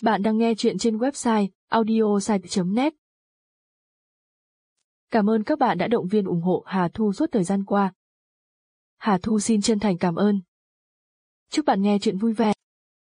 Bạn đang nghe chuyện trên website audiosite.net. Cảm ơn các bạn đã động viên ủng hộ Hà Thu suốt thời gian qua. Hà Thu xin chân thành cảm ơn. Chúc bạn nghe chuyện vui vẻ.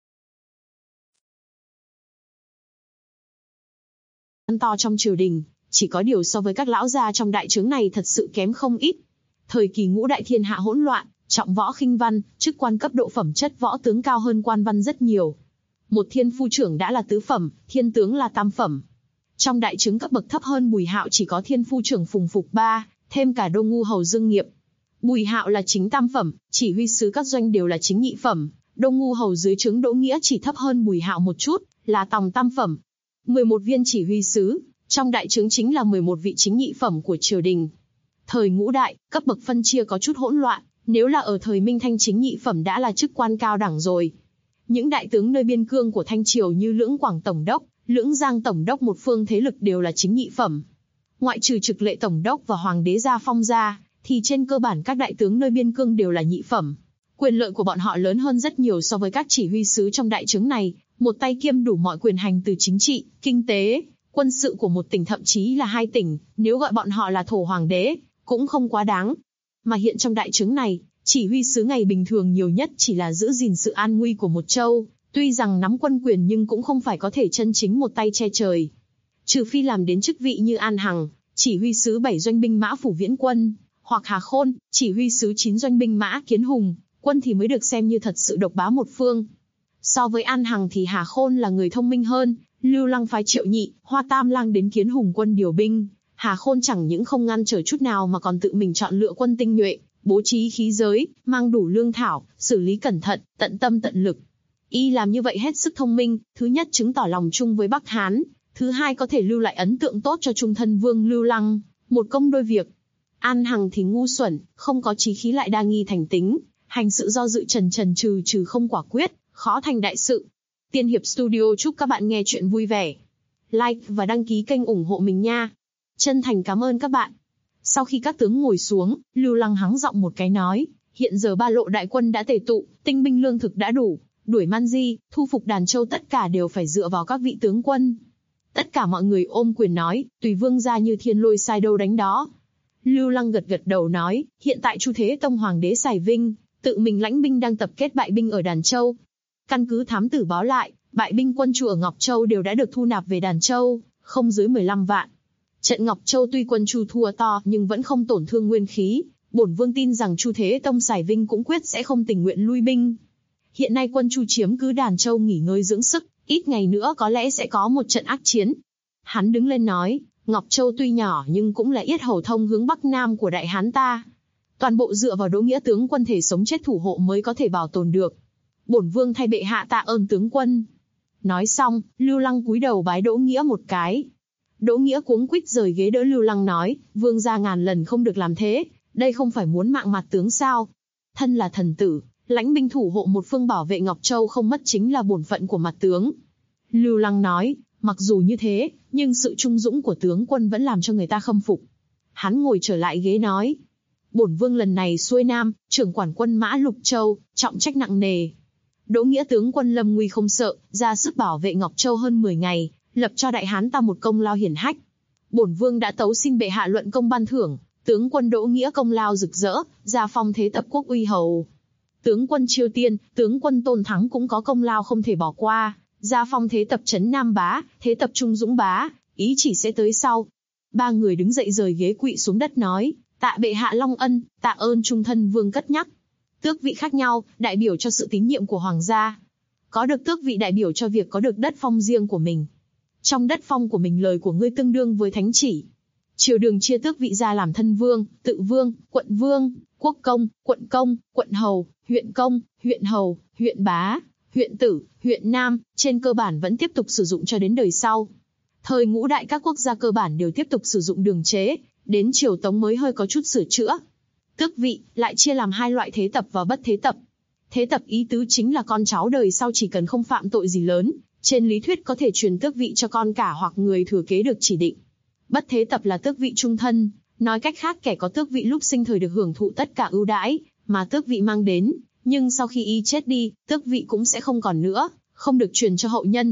To trong triều đình, chỉ có điều so với các lão gia trong đại trướng này thật sự kém không ít. Thời kỳ ngũ đại thiên hạ hỗn loạn, trọng võ khinh văn, chức quan cấp độ phẩm chất võ tướng cao hơn quan văn rất nhiều. Một thiên phu trưởng đã là tứ phẩm, thiên tướng là tam phẩm. Trong đại trướng cấp bậc thấp hơn Bùi Hạo chỉ có thiên phu trưởng Phùng Phục 3, thêm cả đô ngu hầu Dương Nghiệp. Bùi Hạo là chính tam phẩm, chỉ huy sứ các doanh đều là chính nhị phẩm. Đô ngu hầu dưới trướng Đỗ Nghĩa chỉ thấp hơn Bùi Hạo một chút, là tòng tam phẩm. 11 viên chỉ huy sứ, trong đại trướng chính là 11 vị chính nhị phẩm của triều đình. Thời ngũ đại, cấp bậc phân chia có chút hỗn loạn, nếu là ở thời Minh Thanh chính nhị phẩm đã là chức quan cao đẳng rồi. Những đại tướng nơi biên cương của Thanh Triều như Lưỡng Quảng Tổng đốc, Lưỡng Giang Tổng đốc một phương thế lực đều là chính nhị phẩm. Ngoại trừ Trực Lệ Tổng đốc và Hoàng đế Gia Phong ra, thì trên cơ bản các đại tướng nơi biên cương đều là nhị phẩm. Quyền lợi của bọn họ lớn hơn rất nhiều so với các chỉ huy sứ trong đại trướng này, một tay kiêm đủ mọi quyền hành từ chính trị, kinh tế, quân sự của một tỉnh thậm chí là 2 tỉnh, nếu gọi bọn họ là thổ hoàng đế, cũng không quá đáng. Mà hiện trong đại trướng này, chỉ huy sứ ngày bình thường nhiều nhất chỉ là giữ gìn sự an nguy của một châu, tuy rằng nắm quân quyền nhưng cũng không phải có thể chân chính một tay che trời. Trừ phi làm đến chức vị như An Hằng, chỉ huy sứ 7 doanh binh mã Phủ Viễn Quân, hoặc Hà Khôn, chỉ huy sứ 9 doanh binh mã Kiến Hùng, quân thì mới được xem như thật sự độc bá một phương. So với An Hằng thì Hà Khôn là người thông minh hơn, Lưu Lăng phái Triệu Nhị, Hoa Tam Lang đến Kiến Hùng quân điều binh, Hà Khôn chẳng những không ngăn trở chút nào mà còn tự mình chọn lựa quân tinh nhuệ, bố trí khí giới, mang đủ lương thảo, xử lý cẩn thận, tận tâm tận lực. Y làm như vậy hết sức thông minh, thứ nhất chứng tỏ lòng chung với Bắc Hán, thứ hai có thể lưu lại ấn tượng tốt cho trung thân vương Lưu Lăng, một công đôi việc. An Hằng thì ngu xuẩn, không có chí khí lại đa nghi thành tính, hành sự do dự trần trừ không quả quyết, khó thành đại sự. Tiên Hiệp Studio chúc các bạn nghe chuyện vui vẻ. Like và đăng ký kênh ủng hộ mình nha. Chân thành cảm ơn các bạn. Sau khi các tướng ngồi xuống, Lưu Lăng hắng giọng một cái nói, hiện giờ 3 lộ đại quân đã tề tụ, tinh binh lương thực đã đủ, đuổi Man Di, thu phục Đàn Châu tất cả đều phải dựa vào các vị tướng quân. Tất cả mọi người ôm quyền nói, tùy vương gia như thiên lôi sai đâu đánh đó. Lưu Lăng gật đầu nói, hiện tại Chu Thế Tông Hoàng đế Sài Vinh, tự mình lãnh binh đang tập kết bại binh ở Đàn Châu. Căn cứ thám tử báo lại, bại binh quân Chu ở Ngọc Châu đều đã được thu nạp về Đàn Châu, không dưới 15 vạn. Trận Ngọc Châu tuy quân Chu thua to nhưng vẫn không tổn thương nguyên khí, bổn vương tin rằng Chu Thế Tông Sài Vinh cũng quyết sẽ không tình nguyện lui binh. Hiện nay quân Chu chiếm cứ Đàn Châu nghỉ ngơi dưỡng sức, ít ngày nữa có lẽ sẽ có một trận ác chiến. Hắn đứng lên nói, Ngọc Châu tuy nhỏ nhưng cũng là yết hầu thông hướng Bắc Nam của Đại Hán ta. Toàn bộ dựa vào Đỗ Nghĩa tướng quân thể sống chết thủ hộ mới có thể bảo tồn được. Bổn vương thay bệ hạ tạ ơn tướng quân. Nói xong, Lưu Lăng cúi đầu bái Đỗ Nghĩa một cái. Đỗ Nghĩa cuống quýt rời ghế đỡ Lưu Lăng nói, vương gia ngàn lần không được làm thế, đây không phải muốn mạng mặt tướng sao? Thân là thần tử, lãnh binh thủ hộ một phương bảo vệ Ngọc Châu không mất chính là bổn phận của mặt tướng. Lưu Lăng nói, mặc dù như thế, nhưng sự trung dũng của tướng quân vẫn làm cho người ta khâm phục. Hắn ngồi trở lại ghế nói, bổn vương lần này xuôi Nam, trưởng quản quân mã Lục Châu, trọng trách nặng nề. Đỗ Nghĩa tướng quân lâm nguy không sợ, ra sức bảo vệ Ngọc Châu hơn 10 ngày, lập cho Đại Hán ta một công lao hiển hách. Bổn vương đã tấu xin bệ hạ luận công ban thưởng, tướng quân Đỗ Nghĩa công lao rực rỡ, gia phong thế tập quốc uy hầu. Tướng quân Chiêu Tiên, tướng quân Tôn Thắng cũng có công lao không thể bỏ qua, gia phong thế tập trấn Nam bá, thế tập Trung Dũng bá, ý chỉ sẽ tới sau. 3 người đứng dậy rời ghế quỵ xuống đất nói, tạ bệ hạ long ân, tạ ơn trung thân vương cất nhắc. Tước vị khác nhau, đại biểu cho sự tín nhiệm của hoàng gia. Có được tước vị đại biểu cho việc có được đất phong riêng của mình. Trong đất phong của mình lời của ngươi tương đương với thánh chỉ. Triều đường chia tước vị ra làm thân vương, tự vương, quận vương, quốc công, quận hầu, huyện hầu, huyện bá, huyện tử, huyện nam, trên cơ bản vẫn tiếp tục sử dụng cho đến đời sau. Thời ngũ đại các quốc gia cơ bản đều tiếp tục sử dụng đường chế, đến triều Tống mới hơi có chút sửa chữa. Tước vị lại chia làm 2 loại thế tập và bất thế tập. Thế tập ý tứ chính là con cháu đời sau chỉ cần không phạm tội gì lớn, trên lý thuyết có thể truyền tước vị cho con cả hoặc người thừa kế được chỉ định. Bất thế tập là tước vị trung thân, nói cách khác kẻ có tước vị lúc sinh thời được hưởng thụ tất cả ưu đãi mà tước vị mang đến, nhưng sau khi y chết đi, tước vị cũng sẽ không còn nữa, không được truyền cho hậu nhân.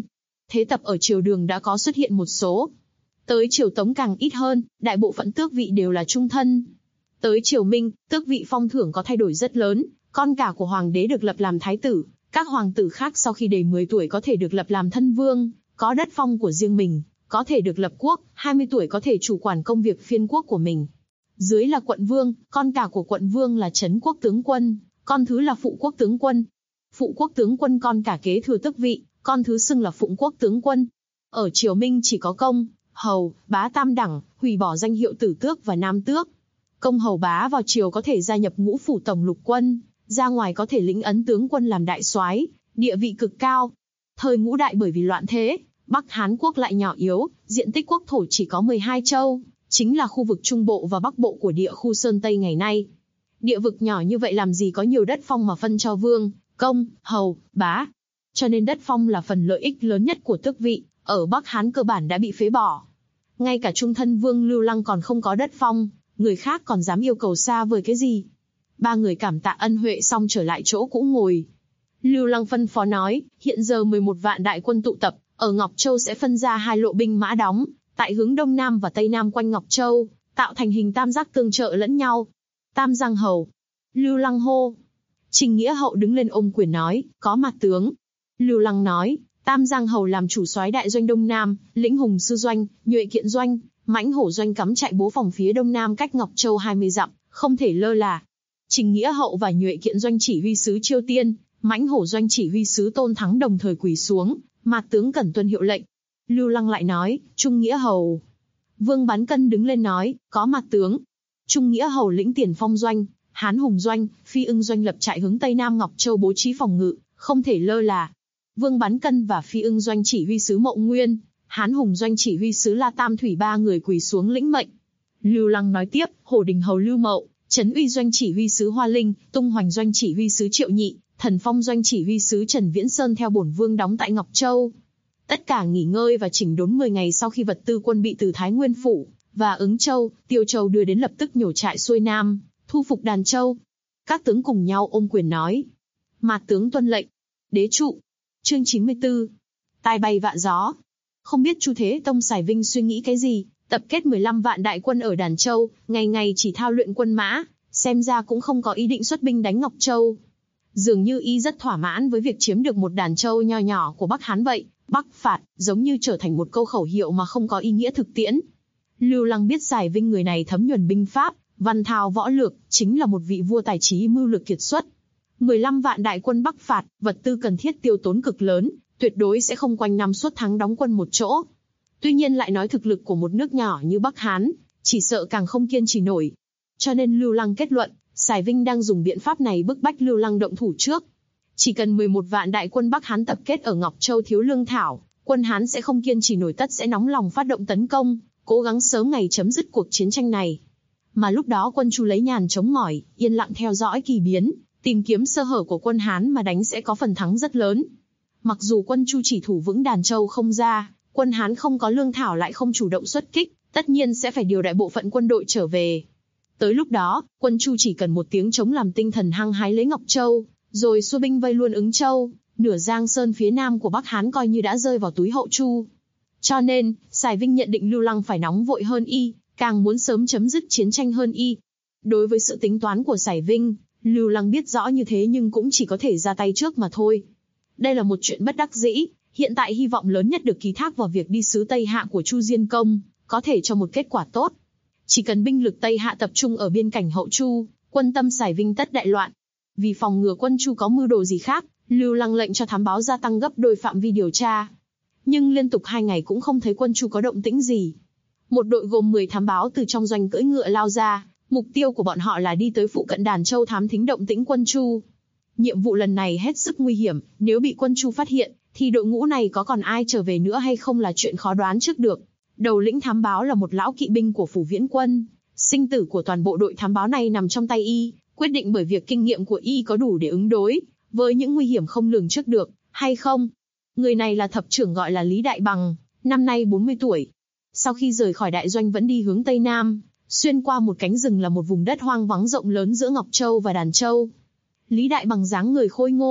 Thế tập ở triều Đường đã có xuất hiện một số. Tới triều Tống càng ít hơn, đại bộ phận tước vị đều là trung thân. Tới triều Minh, tước vị phong thưởng có thay đổi rất lớn, con cả của hoàng đế được lập làm thái tử, các hoàng tử khác sau khi đầy 10 tuổi có thể được lập làm thân vương, có đất phong của riêng mình, có thể được lập quốc, 20 tuổi có thể chủ quản công việc phiên quốc của mình. Dưới là quận vương, con cả của quận vương là trấn quốc tướng quân, con thứ là phụ quốc tướng quân. Phụ quốc tướng quân con cả kế thừa tước vị, con thứ xưng là phụng quốc tướng quân. Ở triều Minh chỉ có công, hầu, bá tam đẳng, hủy bỏ danh hiệu tử tước và nam tước. Công hầu bá vào triều có thể gia nhập ngũ phủ tổng lục quân, ra ngoài có thể lĩnh ấn tướng quân làm đại soái, địa vị cực cao. Thời Ngũ Đại bởi vì loạn thế, Bắc Hán quốc lại nhỏ yếu, diện tích quốc thổ chỉ có 12 châu, chính là khu vực Trung Bộ và Bắc Bộ của địa khu Sơn Tây ngày nay. Địa vực nhỏ như vậy làm gì có nhiều đất phong mà phân cho vương, công, hầu, bá. Cho nên đất phong là phần lợi ích lớn nhất của tước vị, ở Bắc Hán cơ bản đã bị phế bỏ. Ngay cả trung thân vương Lưu Lăng còn không có đất phong, người khác còn dám yêu cầu xa vời cái gì. Ba người cảm tạ ân huệ xong trở lại chỗ cũ ngồi. Lưu Lăng phân phó nói, hiện giờ 11 vạn đại quân tụ tập, ở Ngọc Châu sẽ phân ra 2 lộ binh mã đóng, tại hướng Đông Nam và Tây Nam quanh Ngọc Châu, tạo thành hình tam giác tương trợ lẫn nhau. Tam Giang Hầu. Lưu Lăng hô. Trình Nghĩa Hậu đứng lên ôm quyền nói, có mặt tướng. Lưu Lăng nói, Tam Giang Hầu làm chủ soái đại doanh Đông Nam, lĩnh Hùng Sư doanh, Nhuệ Kiện doanh, Mãnh Hổ doanh cắm trại bố phòng phía Đông Nam cách Ngọc Châu 20 dặm, không thể lơ là. Trình Nghĩa Hậu và Nhuệ Kiện doanh chỉ huy sứ Chiêu Tiên, Mãnh Hổ doanh chỉ huy sứ Tôn Thắng đồng thời quỳ xuống, mặt tướng cẩn tuân hiệu lệnh. Lưu Lăng lại nói, Trung Nghĩa Hầu. Vương Bán Cân đứng lên nói, có mặt tướng. Trung Nghĩa Hầu lĩnh Tiền Phong doanh, Hán Hùng doanh, Phi Ưng doanh lập trại hướng Tây Nam Ngọc Châu bố trí phòng ngự, không thể lơ là. Vương Bán Cân và Phi Ưng doanh chỉ huy sứ Mậu Nguyên, Hán Hùng doanh chỉ huy sứ La Tam Thủy ba người quỳ xuống lĩnh mệnh. Lưu Lăng nói tiếp, Hổ Đình Hầu Lưu Mậu, Trấn Uy doanh chỉ huy sứ Hoa Linh, Tung Hoành doanh chỉ huy sứ Triệu Nhị, Thần Phong doanh chỉ huy sứ Trần Viễn Sơn theo bổn vương đóng tại Ngọc Châu. Tất cả nghỉ ngơi và chỉnh đốn 10 ngày sau khi vật tư quân bị từ Thái Nguyên phủ và Ứng Châu, Tiêu Châu đưa đến lập tức nhổ trại xuôi Nam, thu phục Đàn Châu. Các tướng cùng nhau ôm quyền nói. Mạt tướng tuân lệnh. Đế trụ. Chương 94. Tai bay vạ gió. Không biết Chu Thế Tông Sài Vinh suy nghĩ cái gì, tập kết 15 vạn đại quân ở Đàn Châu, ngày ngày chỉ thao luyện quân mã, xem ra cũng không có ý định xuất binh đánh Ngọc Châu. Dường như y rất thỏa mãn với việc chiếm được một Đàn Châu nho nhỏ của Bắc Hán vậy. Bắc phạt, giống như trở thành một câu khẩu hiệu mà không có ý nghĩa thực tiễn. Lưu Lăng biết Sài Vinh người này thấm nhuần binh pháp, văn thao võ lược, chính là một vị vua tài trí mưu lược kiệt xuất. 15 vạn đại quân Bắc phạt, vật tư cần thiết tiêu tốn cực lớn, tuyệt đối sẽ không quanh năm suốt tháng đóng quân một chỗ. Tuy nhiên lại nói thực lực của một nước nhỏ như Bắc Hán, chỉ sợ càng không kiên trì nổi. Cho nên Lưu Lăng kết luận, Sài Vinh đang dùng biện pháp này bức bách Lưu Lăng động thủ trước. Chỉ cần 11 vạn đại quân Bắc Hán tập kết ở Ngọc Châu thiếu lương thảo, quân Hán sẽ không kiên trì nổi, tất sẽ nóng lòng phát động tấn công, cố gắng sớm ngày chấm dứt cuộc chiến tranh này. Mà lúc đó quân Chu lấy nhàn chống mỏi, yên lặng theo dõi kỳ biến, tìm kiếm sơ hở của quân Hán mà đánh sẽ có phần thắng rất lớn. Mặc dù quân Chu chỉ thủ vững Đàn Châu không ra, quân Hán không có lương thảo lại không chủ động xuất kích, tất nhiên sẽ phải điều đại bộ phận quân đội trở về. Tới lúc đó, quân Chu chỉ cần một tiếng chống làm tinh thần hăng hái lấy Ngọc Châu, rồi xua binh vây luôn Ứng Châu, nửa Giang Sơn phía nam của Bắc Hán coi như đã rơi vào túi hậu Chu. Cho nên, Sài Vinh nhận định Lưu Lăng phải nóng vội hơn y, càng muốn sớm chấm dứt chiến tranh hơn y. Đối với sự tính toán của Sài Vinh, Lưu Lăng biết rõ như thế nhưng cũng chỉ có thể ra tay trước mà thôi. Đây là một chuyện bất đắc dĩ, hiện tại hy vọng lớn nhất được ký thác vào việc đi sứ Tây Hạ của Chu Diên Công, có thể cho một kết quả tốt. Chỉ cần binh lực Tây Hạ tập trung ở biên cảnh hậu Chu, quân tâm Sài Vinh tất đại loạn. Vì phòng ngừa quân Chu có mưu đồ gì khác, Lưu Lăng lệnh cho thám báo gia tăng gấp đôi phạm vi điều tra. Nhưng liên tục 2 ngày cũng không thấy quân Chu có động tĩnh gì. Một đội gồm 10 thám báo từ trong doanh cưỡi ngựa lao ra, mục tiêu của bọn họ là đi tới phụ cận Đàn Châu thám thính động tĩnh quân Chu. Nhiệm vụ lần này hết sức nguy hiểm, nếu bị quân Chu phát hiện, thì đội ngũ này có còn ai trở về nữa hay không là chuyện khó đoán trước được. Đầu lĩnh thám báo là một lão kỵ binh của Phủ Viễn Quân, sinh tử của toàn bộ đội thám báo này nằm trong tay y, quyết định bởi việc kinh nghiệm của y có đủ để ứng đối với những nguy hiểm không lường trước được, hay không. Người này là thập trưởng gọi là Lý Đại Bằng, năm nay 40 tuổi. Sau khi rời khỏi đại doanh vẫn đi hướng Tây Nam, xuyên qua một cánh rừng là một vùng đất hoang vắng rộng lớn giữa Ngọc Châu và Đàn Châu. Lý Đại Bằng dáng người khôi ngô,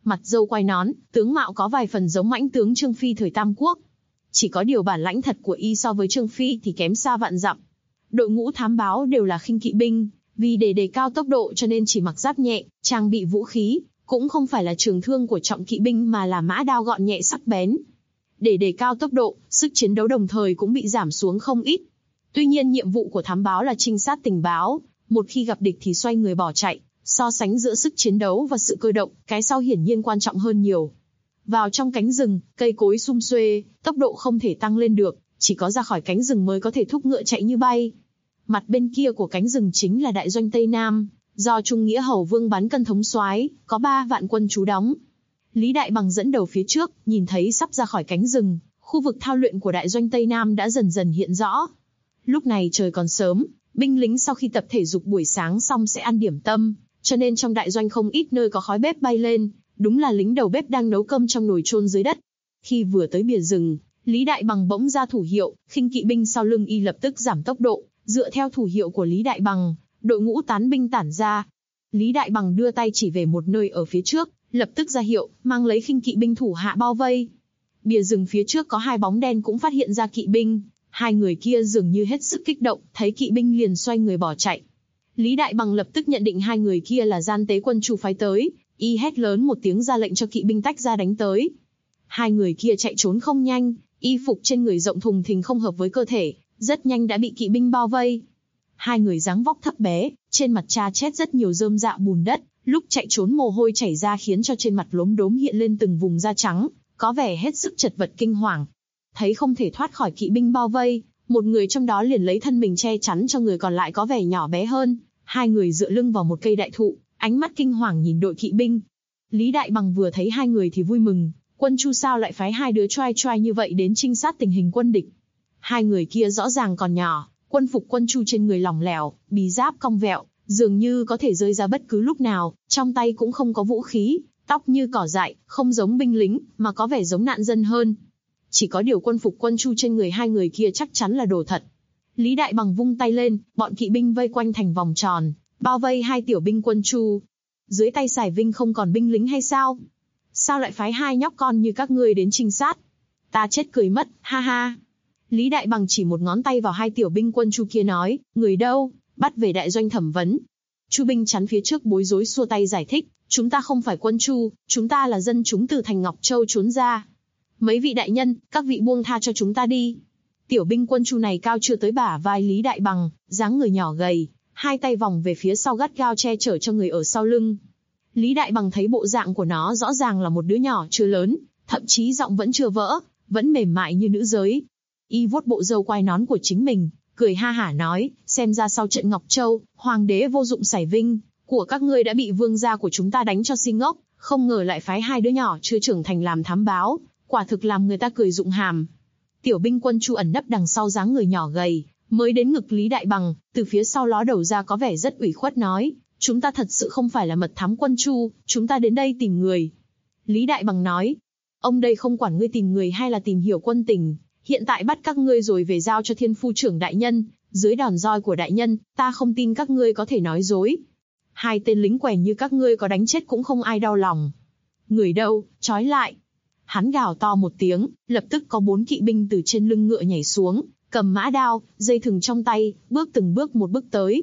mặt râu quai nón, tướng mạo có vài phần giống mãnh tướng Trương Phi thời Tam Quốc. Chỉ có điều bản lãnh thật của y so với Trương Phi thì kém xa vạn dặm. Đội ngũ thám báo đều là khinh kỵ binh, vì để đề cao tốc độ cho nên chỉ mặc giáp nhẹ, trang bị vũ khí, cũng không phải là trường thương của trọng kỵ binh mà là mã đao gọn nhẹ sắc bén. Để đề cao tốc độ, sức chiến đấu đồng thời cũng bị giảm xuống không ít. Tuy nhiên nhiệm vụ của thám báo là trinh sát tình báo, một khi gặp địch thì xoay người bỏ chạy, so sánh giữa sức chiến đấu và sự cơ động, cái sau hiển nhiên quan trọng hơn nhiều. Vào trong cánh rừng, cây cối sum xuê, tốc độ không thể tăng lên được, chỉ có ra khỏi cánh rừng mới có thể thúc ngựa chạy như bay. Mặt bên kia của cánh rừng chính là đại doanh Tây Nam, do Trung Nghĩa Hầu Vương Bán Cân thống soái, có 3 vạn quân trú đóng. Lý Đại Bằng dẫn đầu phía trước, nhìn thấy sắp ra khỏi cánh rừng, khu vực thao luyện của đại doanh Tây Nam đã dần dần hiện rõ. Lúc này trời còn sớm, binh lính sau khi tập thể dục buổi sáng xong sẽ ăn điểm tâm, cho nên trong đại doanh không ít nơi có khói bếp bay lên, đúng là lính đầu bếp đang nấu cơm trong nồi chôn dưới đất. Khi vừa tới bìa rừng, Lý Đại Bằng bỗng ra thủ hiệu, khinh kỵ binh sau lưng y lập tức giảm tốc độ, dựa theo thủ hiệu của Lý Đại Bằng, đội ngũ tán binh tản ra. Lý Đại Bằng đưa tay chỉ về một nơi ở phía trước, lập tức ra hiệu, mang lấy khinh kỵ binh thủ hạ bao vây. Bìa rừng phía trước có 2 bóng đen cũng phát hiện ra kỵ binh, 2 người kia dường như hết sức kích động, thấy kỵ binh liền xoay người bỏ chạy. Lý Đại Bằng lập tức nhận định 2 người kia là gian tế quân Chu phái tới, y hét lớn một tiếng ra lệnh cho kỵ binh tách ra đánh tới. 2 người kia chạy trốn không nhanh, y phục trên người rộng thùng thình không hợp với cơ thể, rất nhanh đã bị kỵ binh bao vây. 2 người dáng vóc thấp bé, trên mặt cha chét rất nhiều rơm rạ bùn đất, lúc chạy trốn mồ hôi chảy ra khiến cho trên mặt lốm đốm hiện lên từng vùng da trắng, có vẻ hết sức chật vật kinh hoàng. Thấy không thể thoát khỏi kỵ binh bao vây, một người trong đó liền lấy thân mình che chắn cho người còn lại có vẻ nhỏ bé hơn. 2 người dựa lưng vào một cây đại thụ, ánh mắt kinh hoàng nhìn đội kỵ binh. Lý Đại Bằng vừa thấy 2 người thì vui mừng, quân Chu sao lại phái 2 đứa trai trai như vậy đến trinh sát tình hình quân địch. 2 người kia rõ ràng còn nhỏ, quân phục quân Chu trên người lỏng lẻo, bí giáp cong vẹo, dường như có thể rơi ra bất cứ lúc nào, trong tay cũng không có vũ khí, tóc như cỏ dại, không giống binh lính, mà có vẻ giống nạn dân hơn. Chỉ có điều quân phục quân Chu trên người 2 người kia chắc chắn là đồ thật. Lý Đại Bằng vung tay lên, bọn kỵ binh vây quanh thành vòng tròn, bao vây 2 tiểu binh quân Chu. Dưới tay Sải Vinh không còn binh lính hay sao? Sao lại phái 2 nhóc con như các ngươi đến trinh sát? Ta chết cười mất, ha ha. Lý Đại Bằng chỉ một ngón tay vào 2 tiểu binh quân Chu kia nói, người đâu, bắt về đại doanh thẩm vấn. Chu binh chắn phía trước bối rối xua tay giải thích, chúng ta không phải quân Chu, chúng ta là dân chúng từ thành Ngọc Châu trốn ra. Mấy vị đại nhân, các vị buông tha cho chúng ta đi. Tiểu binh quân Chu này cao chưa tới bả vai Lý Đại Bằng, dáng người nhỏ gầy, 2 tay vòng về phía sau gắt gao che chở cho người ở sau lưng. Lý Đại Bằng thấy bộ dạng của nó rõ ràng là một đứa nhỏ chưa lớn, thậm chí giọng vẫn chưa vỡ, vẫn mềm mại như nữ giới. Y vuốt bộ râu quai nón của chính mình, cười ha hả nói, xem ra sau trận Ngọc Châu, hoàng đế vô dụng Sải Vinh của các ngươi đã bị vương gia của chúng ta đánh cho si ngốc, không ngờ lại phái 2 đứa nhỏ chưa trưởng thành làm thám báo, quả thực làm người ta cười rụng hàm. Tiểu binh quân Chu ẩn nấp đằng sau dáng người nhỏ gầy, mới đến ngực Lý Đại Bằng, từ phía sau ló đầu ra có vẻ rất ủy khuất nói, chúng ta thật sự không phải là mật thám quân Chu, chúng ta đến đây tìm người. Lý Đại Bằng nói, ông đây không quản ngươi tìm người hay là tìm hiểu quân tình, hiện tại bắt các ngươi rồi về giao cho Thiên Phu trưởng đại nhân, dưới đòn roi của đại nhân, ta không tin các ngươi có thể nói dối. 2 tên lính quèn như các ngươi có đánh chết cũng không ai đau lòng. Người đâu, trói lại. Hắn gào to một tiếng, lập tức có 4 kỵ binh từ trên lưng ngựa nhảy xuống, cầm mã đao, dây thừng trong tay, bước từng bước một bước tới.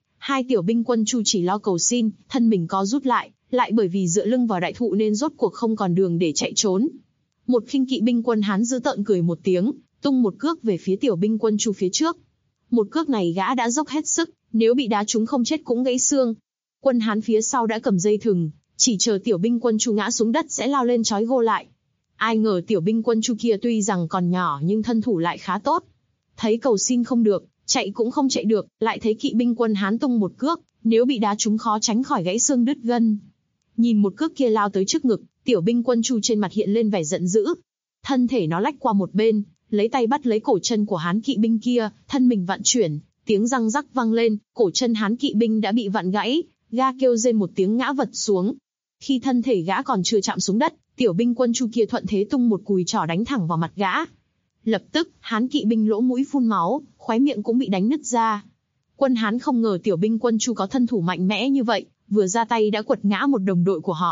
2 tiểu binh quân Chu chỉ lo cầu xin, thân mình co rút lại bởi vì dựa lưng vào đại thụ nên rốt cuộc không còn đường để chạy trốn. Một khinh kỵ binh quân Hán dữ tợn cười một tiếng, tung một cước về phía tiểu binh quân Chu phía trước. Một cước này gã đã dốc hết sức, nếu bị đá trúng không chết cũng gãy xương. Quân Hán phía sau đã cầm dây thừng, chỉ chờ tiểu binh quân Chu ngã xuống đất sẽ lao lên trói gô lại. Ai ngờ tiểu binh quân Chu kia tuy rằng còn nhỏ nhưng thân thủ lại khá tốt. Thấy cầu xin không được, chạy cũng không chạy được, lại thấy kỵ binh quân Hán tung một cước, nếu bị đá trúng khó tránh khỏi gãy xương đứt gân. Nhìn một cước kia lao tới trước ngực, tiểu binh quân Chu trên mặt hiện lên vẻ giận dữ. Thân thể nó lách qua một bên, lấy tay bắt lấy cổ chân của Hán kỵ binh kia, thân mình vặn chuyển, tiếng răng rắc vang lên, cổ chân Hán kỵ binh đã bị vặn gãy, gã kêu rên một tiếng ngã vật xuống. Khi thân thể gã còn chưa chạm xuống đất, tiểu binh quân Chu kia thuận thế tung một cùi trỏ đánh thẳng vào mặt gã. Lập tức, Hán kỵ binh lỗ mũi phun máu, khóe miệng cũng bị đánh nứt ra. Quân Hán không ngờ tiểu binh quân Chu có thân thủ mạnh mẽ như vậy, vừa ra tay đã quật ngã một đồng đội của họ.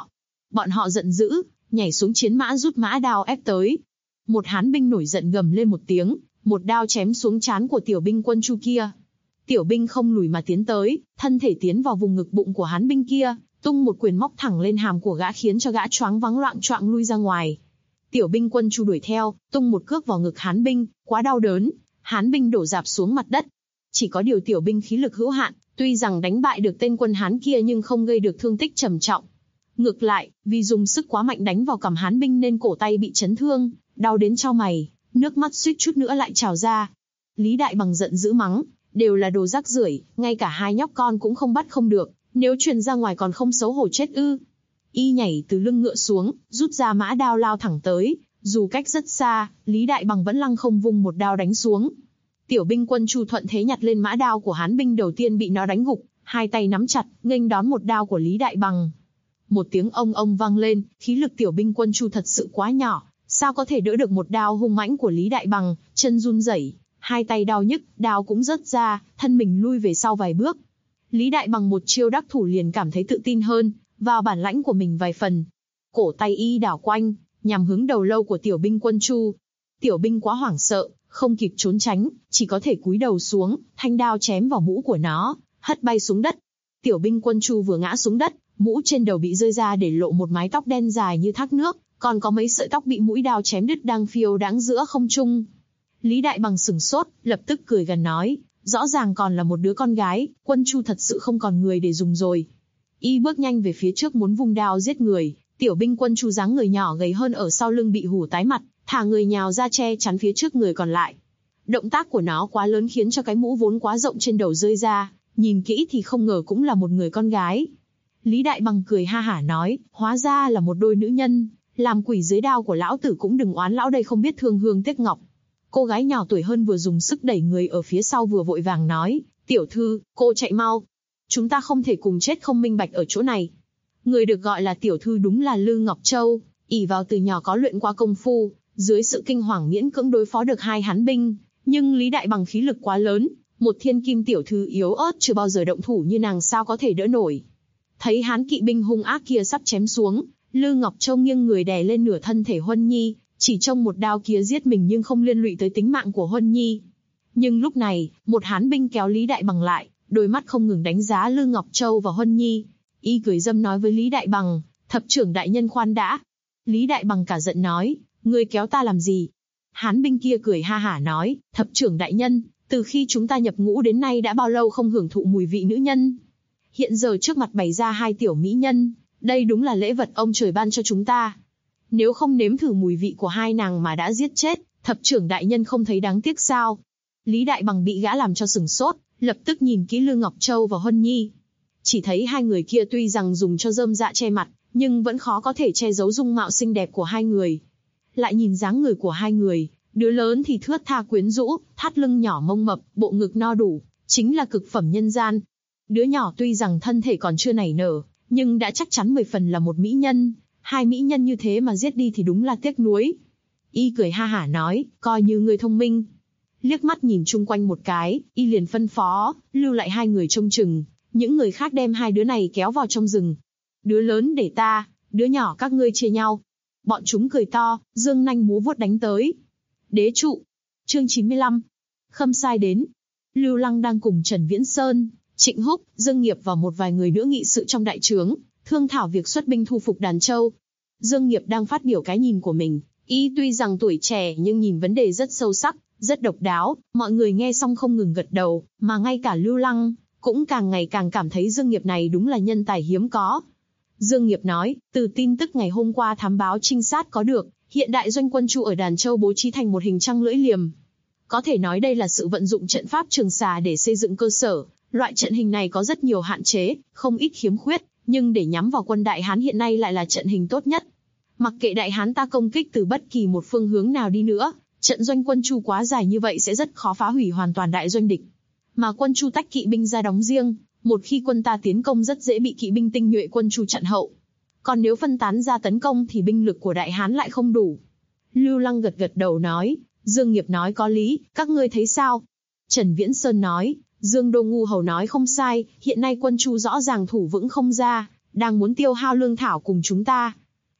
Bọn họ giận dữ, nhảy xuống chiến mã rút mã đao ép tới. Một hán binh nổi giận gầm lên một tiếng, một đao chém xuống trán của tiểu binh quân Chu kia. Tiểu binh không lùi mà tiến tới, thân thể tiến vào vùng ngực bụng của hán binh kia, tung một quyền móc thẳng lên hàm của gã khiến cho gã choáng váng loạng choạng lui ra ngoài. Tiểu binh quân Chu đuổi theo, tung một cước vào ngực hán binh, quá đau đớn, hán binh đổ rạp xuống mặt đất. Chỉ có điều tiểu binh khí lực hữu hạn, tuy rằng đánh bại được tên quân hán kia nhưng không gây được thương tích trầm trọng. Ngược lại, vì dùng sức quá mạnh đánh vào cằm hán binh nên cổ tay bị chấn thương, đau đến chau mày, nước mắt suýt chút nữa lại trào ra. Lý Đại Bằng giận dữ mắng, đều là đồ rác rưởi, ngay cả hai nhóc con cũng không bắt không được, nếu truyền ra ngoài còn không xấu hổ chết ư. Y nhảy từ lưng ngựa xuống, rút ra mã đao lao thẳng tới, dù cách rất xa, Lý Đại Bằng vẫn lăng không vung một đao đánh xuống. Tiểu binh quân Chu thuận thế nhặt lên mã đao của hán binh đầu tiên bị nó đánh gục, hai tay nắm chặt, nghênh đón một đao của Lý Đại Bằng. Một tiếng ông ông vang lên, khí lực tiểu binh quân Chu thật sự quá nhỏ, sao có thể đỡ được một đao hung mãnh của Lý Đại Bằng, chân run rẩy, hai tay đau nhức, đao cũng rớt ra, thân mình lui về sau vài bước. Lý Đại Bằng một chiêu đắc thủ liền cảm thấy tự tin hơn, vào bản lãnh của mình vài phần. Cổ tay y đảo quanh, nhằm hướng đầu lâu của tiểu binh quân Chu. Tiểu binh quá hoảng sợ, không kịp trốn tránh, chỉ có thể cúi đầu xuống, thanh đao chém vào mũ của nó, hất bay xuống đất. Tiểu binh quân Chu vừa ngã xuống đất, mũ trên đầu bị rơi ra để lộ một mái tóc đen dài như thác nước, còn có mấy sợi tóc bị mũi đao chém đứt đang phiêu đãng giữa không trung. Lý Đại Bằng sửng sốt, lập tức cười gằn nói, rõ ràng còn là một đứa con gái, quân Chu thật sự không còn người để dùng rồi. Y bước nhanh về phía trước muốn vung đao giết người, tiểu binh quân Chu dáng người nhỏ gầy hơn ở sau lưng bị hủ tái mặt, thả người nhào ra che chắn phía trước người còn lại. Động tác của nó quá lớn khiến cho cái mũ vốn quá rộng trên đầu rơi ra, nhìn kỹ thì không ngờ cũng là một người con gái. Lý Đại Bằng cười ha hả nói, hóa ra là một đôi nữ nhân, làm quỷ dưới đao của lão tử cũng đừng oán lão đây không biết thương hương tiếc ngọc. Cô gái nhỏ tuổi hơn vừa dùng sức đẩy người ở phía sau vừa vội vàng nói, tiểu thư, cô chạy mau. Chúng ta không thể cùng chết không minh bạch ở chỗ này. Người được gọi là tiểu thư đúng là Lư Ngọc Châu, ỷ vào từ nhỏ có luyện qua công phu, dưới sự kinh hoàng miễn cưỡng đối phó được hai hán binh, nhưng Lý Đại Bằng khí lực quá lớn, một thiên kim tiểu thư yếu ớt chưa bao giờ động thủ như nàng sao có thể đỡ nổi. Thấy hán kỵ binh hung ác kia sắp chém xuống, Lư Ngọc Châu nghiêng người đè lên nửa thân thể Huân Nhi, chỉ trông một đao kia giết mình nhưng không liên lụy tới tính mạng của Huân Nhi. Nhưng lúc này, một hán binh kéo Lý Đại Bằng lại, đôi mắt không ngừng đánh giá Lư Ngọc Châu và Huân Nhi. Y cười dâm nói với Lý Đại Bằng, thập trưởng đại nhân khoan đã. Lý Đại Bằng cả giận nói, ngươi kéo ta làm gì? Hán binh kia cười ha hả nói, thập trưởng đại nhân, từ khi chúng ta nhập ngũ đến nay đã bao lâu không hưởng thụ mùi vị nữ nhân. Hiện giờ trước mặt bày ra hai tiểu mỹ nhân, đây đúng là lễ vật ông trời ban cho chúng ta. Nếu không nếm thử mùi vị của hai nàng mà đã giết chết, thập trưởng đại nhân không thấy đáng tiếc sao? Lý Đại Bằng bị gã làm cho sừng sốt, lập tức nhìn kỹ Lư Ngọc Châu và Huân Nhi. Chỉ thấy hai người kia tuy rằng dùng cho rơm dạ che mặt, nhưng vẫn khó có thể che giấu dung mạo xinh đẹp của hai người. Lại nhìn dáng người của hai người, đứa lớn thì thướt tha quyến rũ, thắt lưng nhỏ mông mập, bộ ngực no đủ, chính là cực phẩm nhân gian. Đứa nhỏ tuy rằng thân thể còn chưa nảy nở, nhưng đã chắc chắn 10 phần là một mỹ nhân. Hai mỹ nhân như thế mà giết đi thì đúng là tiếc nuối. Y cười ha hả nói, coi như người thông minh. Liếc mắt nhìn chung quanh một cái, Y liền phân phó, lưu lại hai người trông chừng, những người khác đem hai đứa này kéo vào trong rừng. Đứa lớn để ta, đứa nhỏ các ngươi chia nhau. Bọn chúng cười to, giương nanh múa vuốt đánh tới. Đế trụ. Chương 95. Khâm sai đến. Lưu Lăng đang cùng Trần Viễn Sơn, Trịnh Húc, Dương Nghiệp và một vài người nữa nghị sự trong đại trướng, thương thảo việc xuất binh thu phục Đàn Châu. Dương Nghiệp đang phát biểu cái nhìn của mình, y tuy rằng tuổi trẻ nhưng nhìn vấn đề rất sâu sắc, rất độc đáo, mọi người nghe xong không ngừng gật đầu, mà ngay cả Lưu Lăng cũng càng ngày càng cảm thấy Dương Nghiệp này đúng là nhân tài hiếm có. Dương Nghiệp nói, từ tin tức ngày hôm qua thám báo trinh sát có được, hiện đại doanh quân Chu ở Đàn Châu bố trí thành một hình trăng lưỡi liềm. Có thể nói đây là sự vận dụng trận pháp Trường Xà để xây dựng cơ sở, loại trận hình này có rất nhiều hạn chế, không ít khiếm khuyết, nhưng để nhắm vào quân Đại Hán hiện nay lại là trận hình tốt nhất. Mặc kệ Đại Hán ta công kích từ bất kỳ một phương hướng nào đi nữa, trận doanh quân Chu quá dài như vậy sẽ rất khó phá hủy hoàn toàn đại doanh địch. Mà quân Chu tách kỵ binh ra đóng riêng, một khi quân ta tiến công rất dễ bị kỵ binh tinh nhuệ quân Chu chặn hậu. Còn nếu phân tán ra tấn công thì binh lực của Đại Hán lại không đủ. Lưu Lăng gật gật đầu nói, Dương Nghiệp nói có lý, các ngươi thấy sao? Trần Viễn Sơn nói, Dương Đô Ngu Hầu nói không sai, hiện nay quân Chu rõ ràng thủ vững không ra, đang muốn tiêu hao lương thảo cùng chúng ta,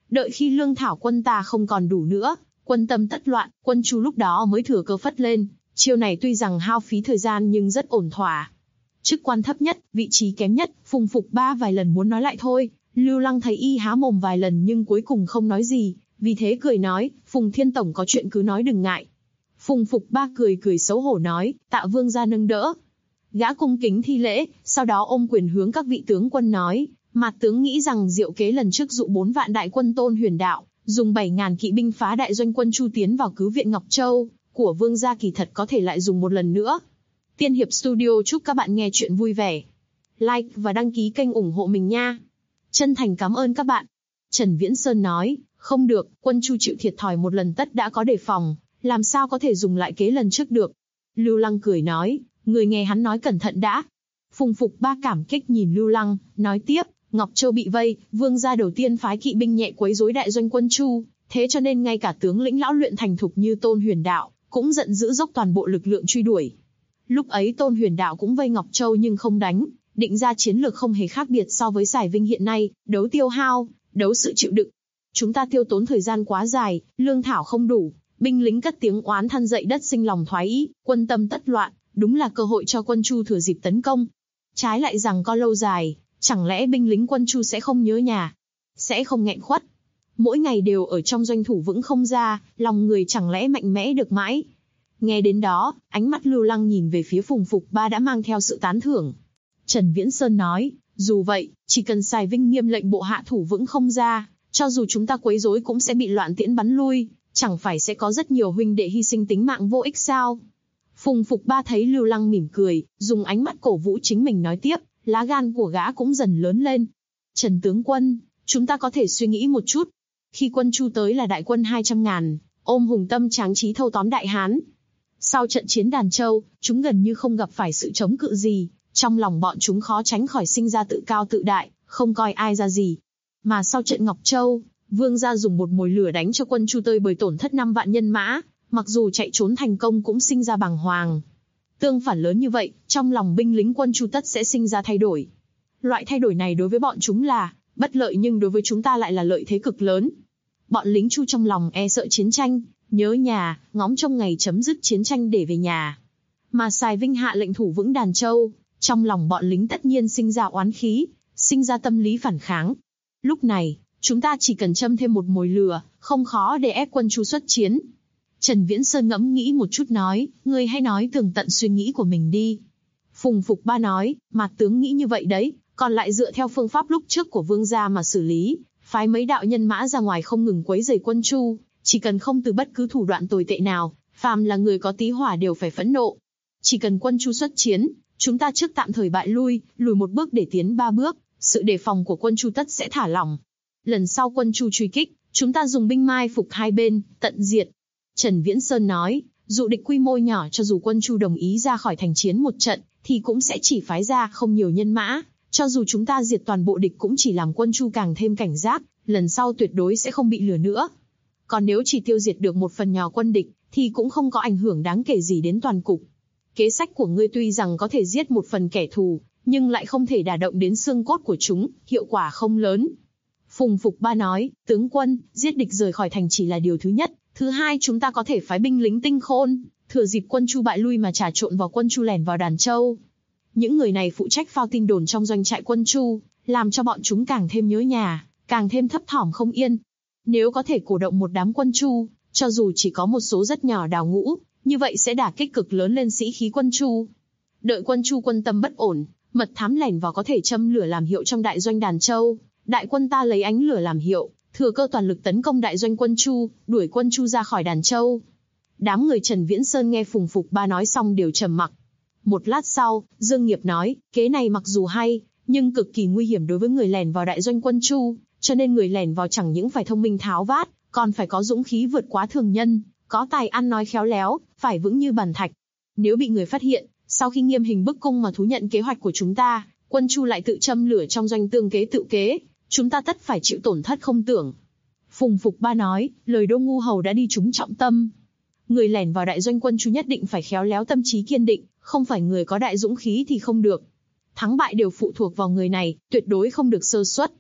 Đợi khi lương thảo quân ta không còn đủ nữa, quân tâm tất loạn, quân Chu lúc đó mới thừa cơ phất lên. Chiêu này tuy rằng hao phí thời gian nhưng rất ổn thỏa. Chức quan thấp nhất, vị trí kém nhất, Phùng Phục Ba vài lần muốn nói lại thôi. Lưu Lăng thấy y há mồm vài lần nhưng cuối cùng không nói gì, vì thế cười nói, Phùng Thiên Tổng có chuyện cứ nói đừng ngại. Phùng Phục Ba cười cười xấu hổ nói, tạ vương gia nâng đỡ. Gã cung kính thi lễ, sau đó ôm quyền hướng các vị tướng quân nói, Mạt tướng nghĩ rằng diệu kế lần trước dụ 4 vạn đại quân Tôn Huyền Đạo, dùng 7.000 kỵ binh phá đại doanh quân Chu tiến vào cứu viện Ngọc Châu, của vương gia kỳ thật có thể lại dùng một lần nữa. Tiên Hiệp Studio chúc các bạn nghe chuyện vui vẻ. Like và đăng ký kênh ủng hộ mình nha. Chân thành cảm ơn các bạn. Trần Viễn Sơn nói, không được, quân Chu chịu thiệt thòi một lần tất đã có đề phòng, làm sao có thể dùng lại kế lần trước được. Lưu Lăng cười nói, người nghe hắn nói cẩn thận đã. Phùng Phục Ba cảm kích nhìn Lưu Lăng, nói tiếp, Ngọc Châu bị vây, vương gia đầu tiên phái kỵ binh nhẹ quấy rối đại doanh quân Chu, thế cho nên ngay cả tướng lĩnh lão luyện thành thục như Tôn Huyền Đạo, cũng giận dữ dốc toàn bộ lực lượng truy đuổi. Lúc ấy Tôn Huyền Đạo cũng vây Ngọc Châu nhưng không đánh, định ra chiến lược không hề khác biệt so với Sài Vinh hiện nay, đấu tiêu hao, đấu sự chịu đựng. Chúng ta tiêu tốn thời gian quá dài, lương thảo không đủ, binh lính cất tiếng oán than dậy đất sinh lòng thoái ý, quân tâm tất loạn, đúng là cơ hội cho quân Chu thừa dịp tấn công. Trái lại rằng co lâu dài, chẳng lẽ binh lính quân Chu sẽ không nhớ nhà, sẽ không nghẹn khuất. Mỗi ngày đều ở trong doanh thủ vững không ra, lòng người chẳng lẽ mạnh mẽ được mãi. Nghe đến đó, ánh mắt Lưu Lăng nhìn về phía Phùng Phục Ba đã mang theo sự tán thưởng. Trần Viễn Sơn nói, dù vậy, chỉ cần Sài Vinh nghiêm lệnh bộ hạ thủ vững không ra, cho dù chúng ta quấy rối cũng sẽ bị loạn tiễn bắn lui, chẳng phải sẽ có rất nhiều huynh đệ hy sinh tính mạng vô ích sao? Phùng Phục Ba thấy Lưu Lăng mỉm cười, dùng ánh mắt cổ vũ chính mình nói tiếp, lá gan của gã cũng dần lớn lên. Trần tướng quân, chúng ta có thể suy nghĩ một chút. Khi quân Chu tới là đại quân 200.000, ôm hùng tâm tráng trí thâu tóm Đại Hán. Sau trận chiến Đàn Châu, chúng gần như không gặp phải sự chống cự gì, trong lòng bọn chúng khó tránh khỏi sinh ra tự cao tự đại, không coi ai ra gì. Mà sau trận Ngọc Châu, vương gia dùng một mồi lửa đánh cho quân Chu tơi bời tổn thất 5 vạn nhân mã, mặc dù chạy trốn thành công cũng sinh ra bàng hoàng. Tương phản lớn như vậy, trong lòng binh lính quân Chu tất sẽ sinh ra thay đổi. Loại thay đổi này đối với bọn chúng là bất lợi nhưng đối với chúng ta lại là lợi thế cực lớn. Bọn lính Chu trong lòng e sợ chiến tranh, nhớ nhà, ngóng trông ngày chấm dứt chiến tranh để về nhà. Mà Sài Vinh hạ lệnh thủ vững Đàn Châu, trong lòng bọn lính tất nhiên sinh ra oán khí, sinh ra tâm lý phản kháng. Lúc này, chúng ta chỉ cần châm thêm một mồi lửa, không khó để ép quân Chu xuất chiến. Trần Viễn Sơn ngẫm nghĩ một chút nói, ngươi hãy nói tường tận suy nghĩ của mình đi. Phùng Phục Ba nói, Mạt tướng nghĩ như vậy đấy, còn lại dựa theo phương pháp lúc trước của vương gia mà xử lý, phái mấy đạo nhân mã ra ngoài không ngừng quấy rầy quân Chu, chỉ cần không từ bất cứ thủ đoạn tồi tệ nào, phàm là người có tí hỏa đều phải phẫn nộ. Chỉ cần quân Chu xuất chiến, chúng ta trước tạm thời bại lui, lùi một bước để tiến 3 bước, sự đề phòng của quân Chu tất sẽ thả lỏng. Lần sau quân Chu truy kích, chúng ta dùng binh mai phục hai bên, tận diệt. Trần Viễn Sơn nói, dụ địch quy mô nhỏ cho dù quân Chu đồng ý ra khỏi thành chiến một trận, thì cũng sẽ chỉ phái ra không nhiều nhân mã, cho dù chúng ta diệt toàn bộ địch cũng chỉ làm quân Chu càng thêm cảnh giác, lần sau tuyệt đối sẽ không bị lừa nữa. Còn nếu chỉ tiêu diệt được một phần nhỏ quân địch, thì cũng không có ảnh hưởng đáng kể gì đến toàn cục. Kế sách của ngươi tuy rằng có thể giết một phần kẻ thù, nhưng lại không thể đả động đến xương cốt của chúng, hiệu quả không lớn. Phùng Phục Ba nói, tướng quân, giết địch rời khỏi thành chỉ là điều thứ nhất, thứ hai chúng ta có thể phái binh lính tinh khôn, thừa dịp quân Chu bại lui mà trà trộn vào quân Chu lẻn vào Đàn Châu. Những người này phụ trách phao tin đồn trong doanh trại quân Chu, làm cho bọn chúng càng thêm nhớ nhà, càng thêm thấp thỏm không yên. Nếu có thể cổ động một đám quân Chu, cho dù chỉ có một số rất nhỏ đào ngũ, như vậy sẽ đả kích cực lớn lên sĩ khí quân Chu. Đợi quân Chu quân tâm bất ổn, mật thám lẻn vào có thể châm lửa làm hiệu trong đại doanh Đàn Châu, đại quân ta lấy ánh lửa làm hiệu, thừa cơ toàn lực tấn công đại doanh quân Chu, đuổi quân Chu ra khỏi Đàn Châu. Đám người Trần Viễn Sơn nghe Phùng Phục Ba nói xong đều trầm mặc. Một lát sau, Dương Nghiệp nói, kế này mặc dù hay, nhưng cực kỳ nguy hiểm đối với người lẻn vào đại doanh quân Chu, cho nên người lẻn vào chẳng những phải thông minh tháo vát, còn phải có dũng khí vượt quá thường nhân, có tài ăn nói khéo léo, phải vững như bàn thạch. Nếu bị người phát hiện, sau khi nghiêm hình bức cung mà thú nhận kế hoạch của chúng ta, quân Chu lại tự châm lửa trong doanh tương kế tự kế, chúng ta tất phải chịu tổn thất không tưởng. Phùng Phục Ba nói, lời Đô Ngu Hầu đã đi trúng trọng tâm. Người lẻn vào đại doanh quân Chu nhất định phải khéo léo tâm trí kiên định, không phải người có đại dũng khí thì không được. Thắng bại đều phụ thuộc vào người này, tuyệt đối không được sơ suất.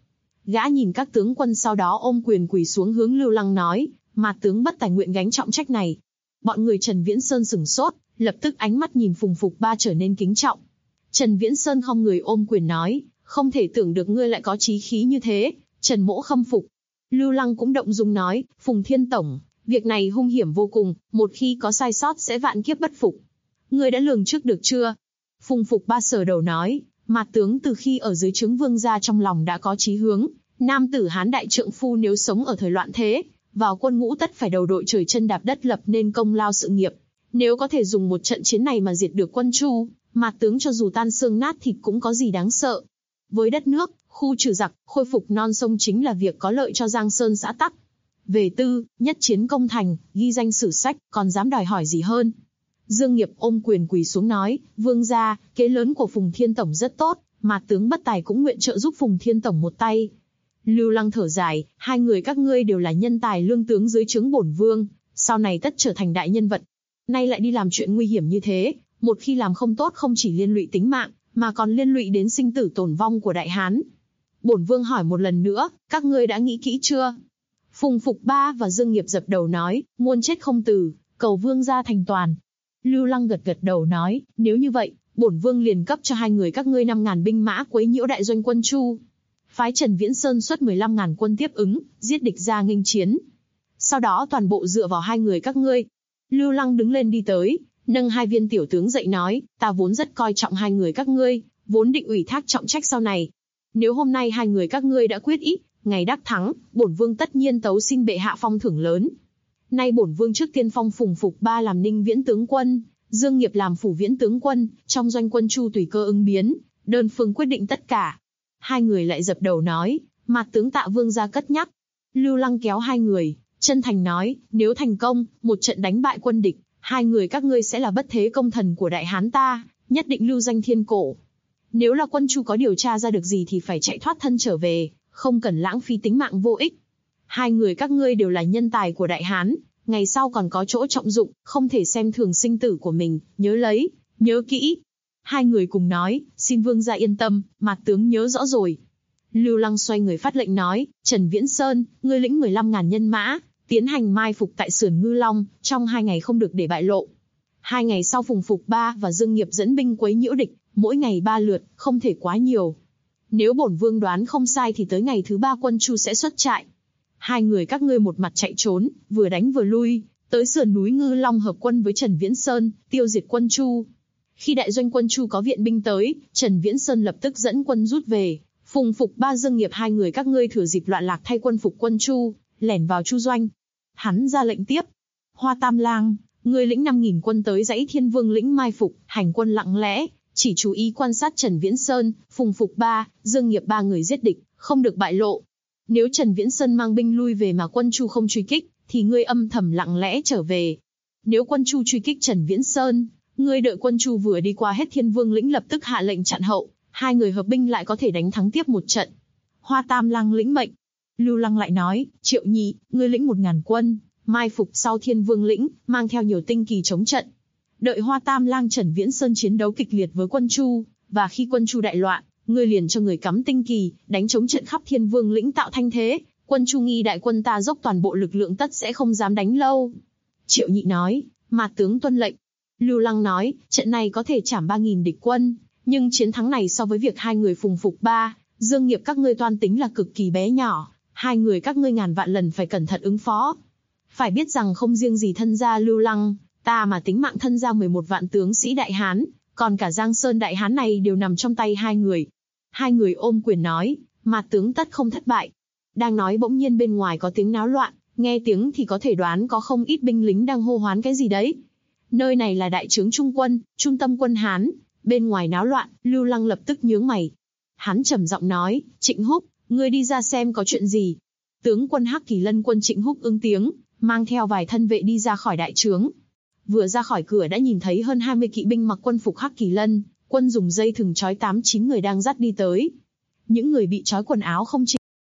Gã nhìn các tướng quân sau đó ôm quyền quỳ xuống hướng Lưu Lăng nói, Mạt tướng bất tài nguyện gánh trọng trách này. Bọn người Trần Viễn Sơn sửng sốt, lập tức ánh mắt nhìn Phùng Phục Ba trở nên kính trọng. Trần Viễn Sơn không người ôm quyền nói, không thể tưởng được ngươi lại có chí khí như thế, Trần mỗ khâm phục. Lưu Lăng cũng động dung nói, Phùng Thiên Tổng, việc này hung hiểm vô cùng, một khi có sai sót sẽ vạn kiếp bất phục. Ngươi đã lường trước được chưa? Phùng Phục Ba sờ đầu nói, Mạt tướng từ khi ở dưới trướng vương gia trong lòng đã có chí hướng, nam tử Hán đại trượng phu nếu sống ở thời loạn thế, vào quân ngũ tất phải đầu đội trời chân đạp đất lập nên công lao sự nghiệp. Nếu có thể dùng một trận chiến này mà diệt được quân Chu, Mạt tướng cho dù tan xương nát thịt cũng có gì đáng sợ. Với đất nước, khu trừ giặc, khôi phục non sông chính là việc có lợi cho Giang Sơn xã tắc. Về tư, nhất chiến công thành, ghi danh sử sách, còn dám đòi hỏi gì hơn. Dương Nghiệp ôm quyền quỳ xuống nói, vương gia, kế lớn của Phùng Thiên Tổng rất tốt, Mạt tướng bất tài cũng nguyện trợ giúp Phùng Thiên Tổng một tay. Lưu Lăng thở dài, hai người các ngươi đều là nhân tài lương tướng dưới trướng bổn vương, sau này tất trở thành đại nhân vật. Nay lại đi làm chuyện nguy hiểm như thế, một khi làm không tốt không chỉ liên lụy tính mạng, mà còn liên lụy đến sinh tử tồn vong của Đại Hán. Bổn vương hỏi một lần nữa, các ngươi đã nghĩ kỹ chưa? Phùng Phục Ba và Dương Nghiệp dập đầu nói, muôn chết không từ, cầu vương gia thành toàn. Lưu Lăng gật gật đầu nói, nếu như vậy, bổn vương liền cấp cho hai người các ngươi 5.000 binh mã quấy nhiễu đại doanh quân Chu. Phái Trần Viễn Sơn xuất 15.000 quân tiếp ứng, giết địch ra nghênh chiến. Sau đó toàn bộ dựa vào hai người các ngươi. Lưu Lăng đứng lên đi tới, nâng hai viên tiểu tướng dậy nói, ta vốn rất coi trọng hai người các ngươi, vốn định ủy thác trọng trách sau này. Nếu hôm nay hai người các ngươi đã quyết ý, ngày đắc thắng, bổn vương tất nhiên tấu xin bệ hạ phong thưởng lớn. Nay bổn vương trước tiên phong Phùng Phục Ba làm Ninh Viễn tướng quân, Dương Nghiệp làm Phủ Viễn tướng quân, trong doanh quân Chu tùy cơ ứng biến, đơn phương quyết định tất cả. Hai người lại dập đầu nói, Mạt tướng tạ vương gia cất nhắc. Lưu Lăng kéo hai người, chân thành nói, nếu thành công, một trận đánh bại quân địch, hai người các ngươi sẽ là bất thế công thần của Đại Hán ta, nhất định lưu danh thiên cổ. Nếu là quân Chu có điều tra ra được gì thì phải chạy thoát thân trở về, không cần lãng phí tính mạng vô ích. Hai người các ngươi đều là nhân tài của Đại Hán, ngày sau còn có chỗ trọng dụng, không thể xem thường sinh tử của mình, nhớ lấy, nhớ kỹ. Hai người cùng nói, xin vương gia yên tâm, Mạt tướng nhớ rõ rồi. Lưu Lăng xoay người phát lệnh nói, Trần Viễn Sơn, ngươi lĩnh 15.000 nhân mã, tiến hành mai phục tại sườn Ngư Long, trong 2 ngày không được để bại lộ. 2 ngày sau Phùng Phục Ba và Dương Nghiệp dẫn binh quấy nhiễu địch, mỗi ngày 3 lượt, không thể quá nhiều. Nếu bổn vương đoán không sai thì tới ngày thứ 3 quân Chu sẽ xuất trại. Hai người các ngươi một mặt chạy trốn, vừa đánh vừa lui, tới sườn núi Ngư Long hợp quân với Trần Viễn Sơn, tiêu diệt quân Chu. Khi đại doanh quân Chu có viện binh tới, Trần Viễn Sơn lập tức dẫn quân rút về. Phùng Phục Ba Dương Nghiệp hai người các ngươi thừa dịp loạn lạc thay quân phục quân Chu, lẻn vào Chu doanh. Hắn ra lệnh tiếp. Hoa Tam Lang, ngươi lĩnh 5.000 quân tới dãy Thiên Vương lĩnh mai phục, hành quân lặng lẽ, chỉ chú ý quan sát Trần Viễn Sơn, Phùng Phục Ba, Dương Nghiệp ba người giết địch, không được bại lộ. Nếu Trần Viễn Sơn mang binh lui về mà quân Chu không truy kích, thì ngươi âm thầm lặng lẽ trở về. Nếu quân Chu truy kích Trần Viễn Sơn, ngươi đợi quân Chu vừa đi qua hết Thiên Vương lĩnh lập tức hạ lệnh chặn hậu, hai người hợp binh lại có thể đánh thắng tiếp một trận. Hoa Tam Lang lĩnh mệnh. Lưu Lăng lại nói, Triệu Nhị, ngươi lĩnh 1.000 quân, mai phục sau Thiên Vương lĩnh, mang theo nhiều tinh kỳ chống trận. Đợi Hoa Tam Lang Trần Viễn Sơn chiến đấu kịch liệt với quân Chu, và khi quân Chu đại loạn, ngươi liền cho người cắm tinh kỳ, đánh chống trận khắp Thiên Vương lĩnh tạo thanh thế, quân Chu nghi đại quân ta dốc toàn bộ lực lượng tất sẽ không dám đánh lâu. Triệu Nhị nói, mà tướng tuân lệnh. Lưu Lăng nói, trận này có thể trảm 3.000 địch quân, nhưng chiến thắng này so với việc hai người Phùng Phục Ba, Dương Nghiệp các ngươi toan tính là cực kỳ bé nhỏ, hai người các ngươi ngàn vạn lần phải cẩn thận ứng phó. Phải biết rằng không riêng gì thân gia Lưu Lăng, ta mà tính mạng thân gia 11 vạn tướng sĩ Đại Hán, còn cả Giang Sơn Đại Hán này đều nằm trong tay hai người. Hai người ôm quyền nói, mà tướng tất không thất bại. Đang nói bỗng nhiên bên ngoài có tiếng náo loạn, nghe tiếng thì có thể đoán có không ít binh lính đang hô hoán cái gì đấy. Nơi này là đại trướng Trung quân, trung tâm quân Hán, bên ngoài náo loạn, Lưu Lăng lập tức nhướng mày. Hắn trầm giọng nói, Trịnh Húc, ngươi đi ra xem có chuyện gì. Tướng quân Hắc Kỳ Lân quân Trịnh Húc ứng tiếng, mang theo vài thân vệ đi ra khỏi đại trướng. Vừa ra khỏi cửa đã nhìn thấy hơn 20 kỵ binh mặc quân phục Hắc Kỳ Lân, quân dùng dây thừng trói 8-9 người đang dắt đi tới. Những người bị trói quần áo không chỉnh.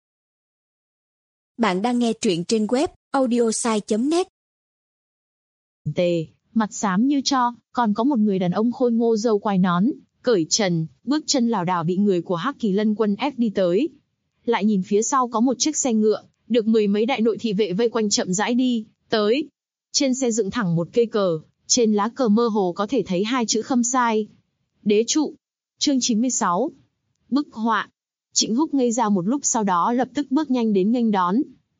Bạn đang nghe truyện trên web audiosai.net. Tề, mặt xám như tro, còn có một người đàn ông khôi ngô râu quai nón, cởi trần, bước chân lảo đảo bị người của Hắc Kỳ Lân quân ép đi tới. lại nhìn phía sau có một chiếc xe ngựa, được mười mấy đại nội thị vệ vây quanh chậm rãi đi tới. Trên xe dựng thẳng một cây cờ, trên lá cờ mơ hồ có thể thấy hai chữ Khâm Sai. Đế trụ. Chương 96. Bức họa. Trịnh Húc ngây ra một lúc, sau đó lập tức bước nhanh đến nghênh đón.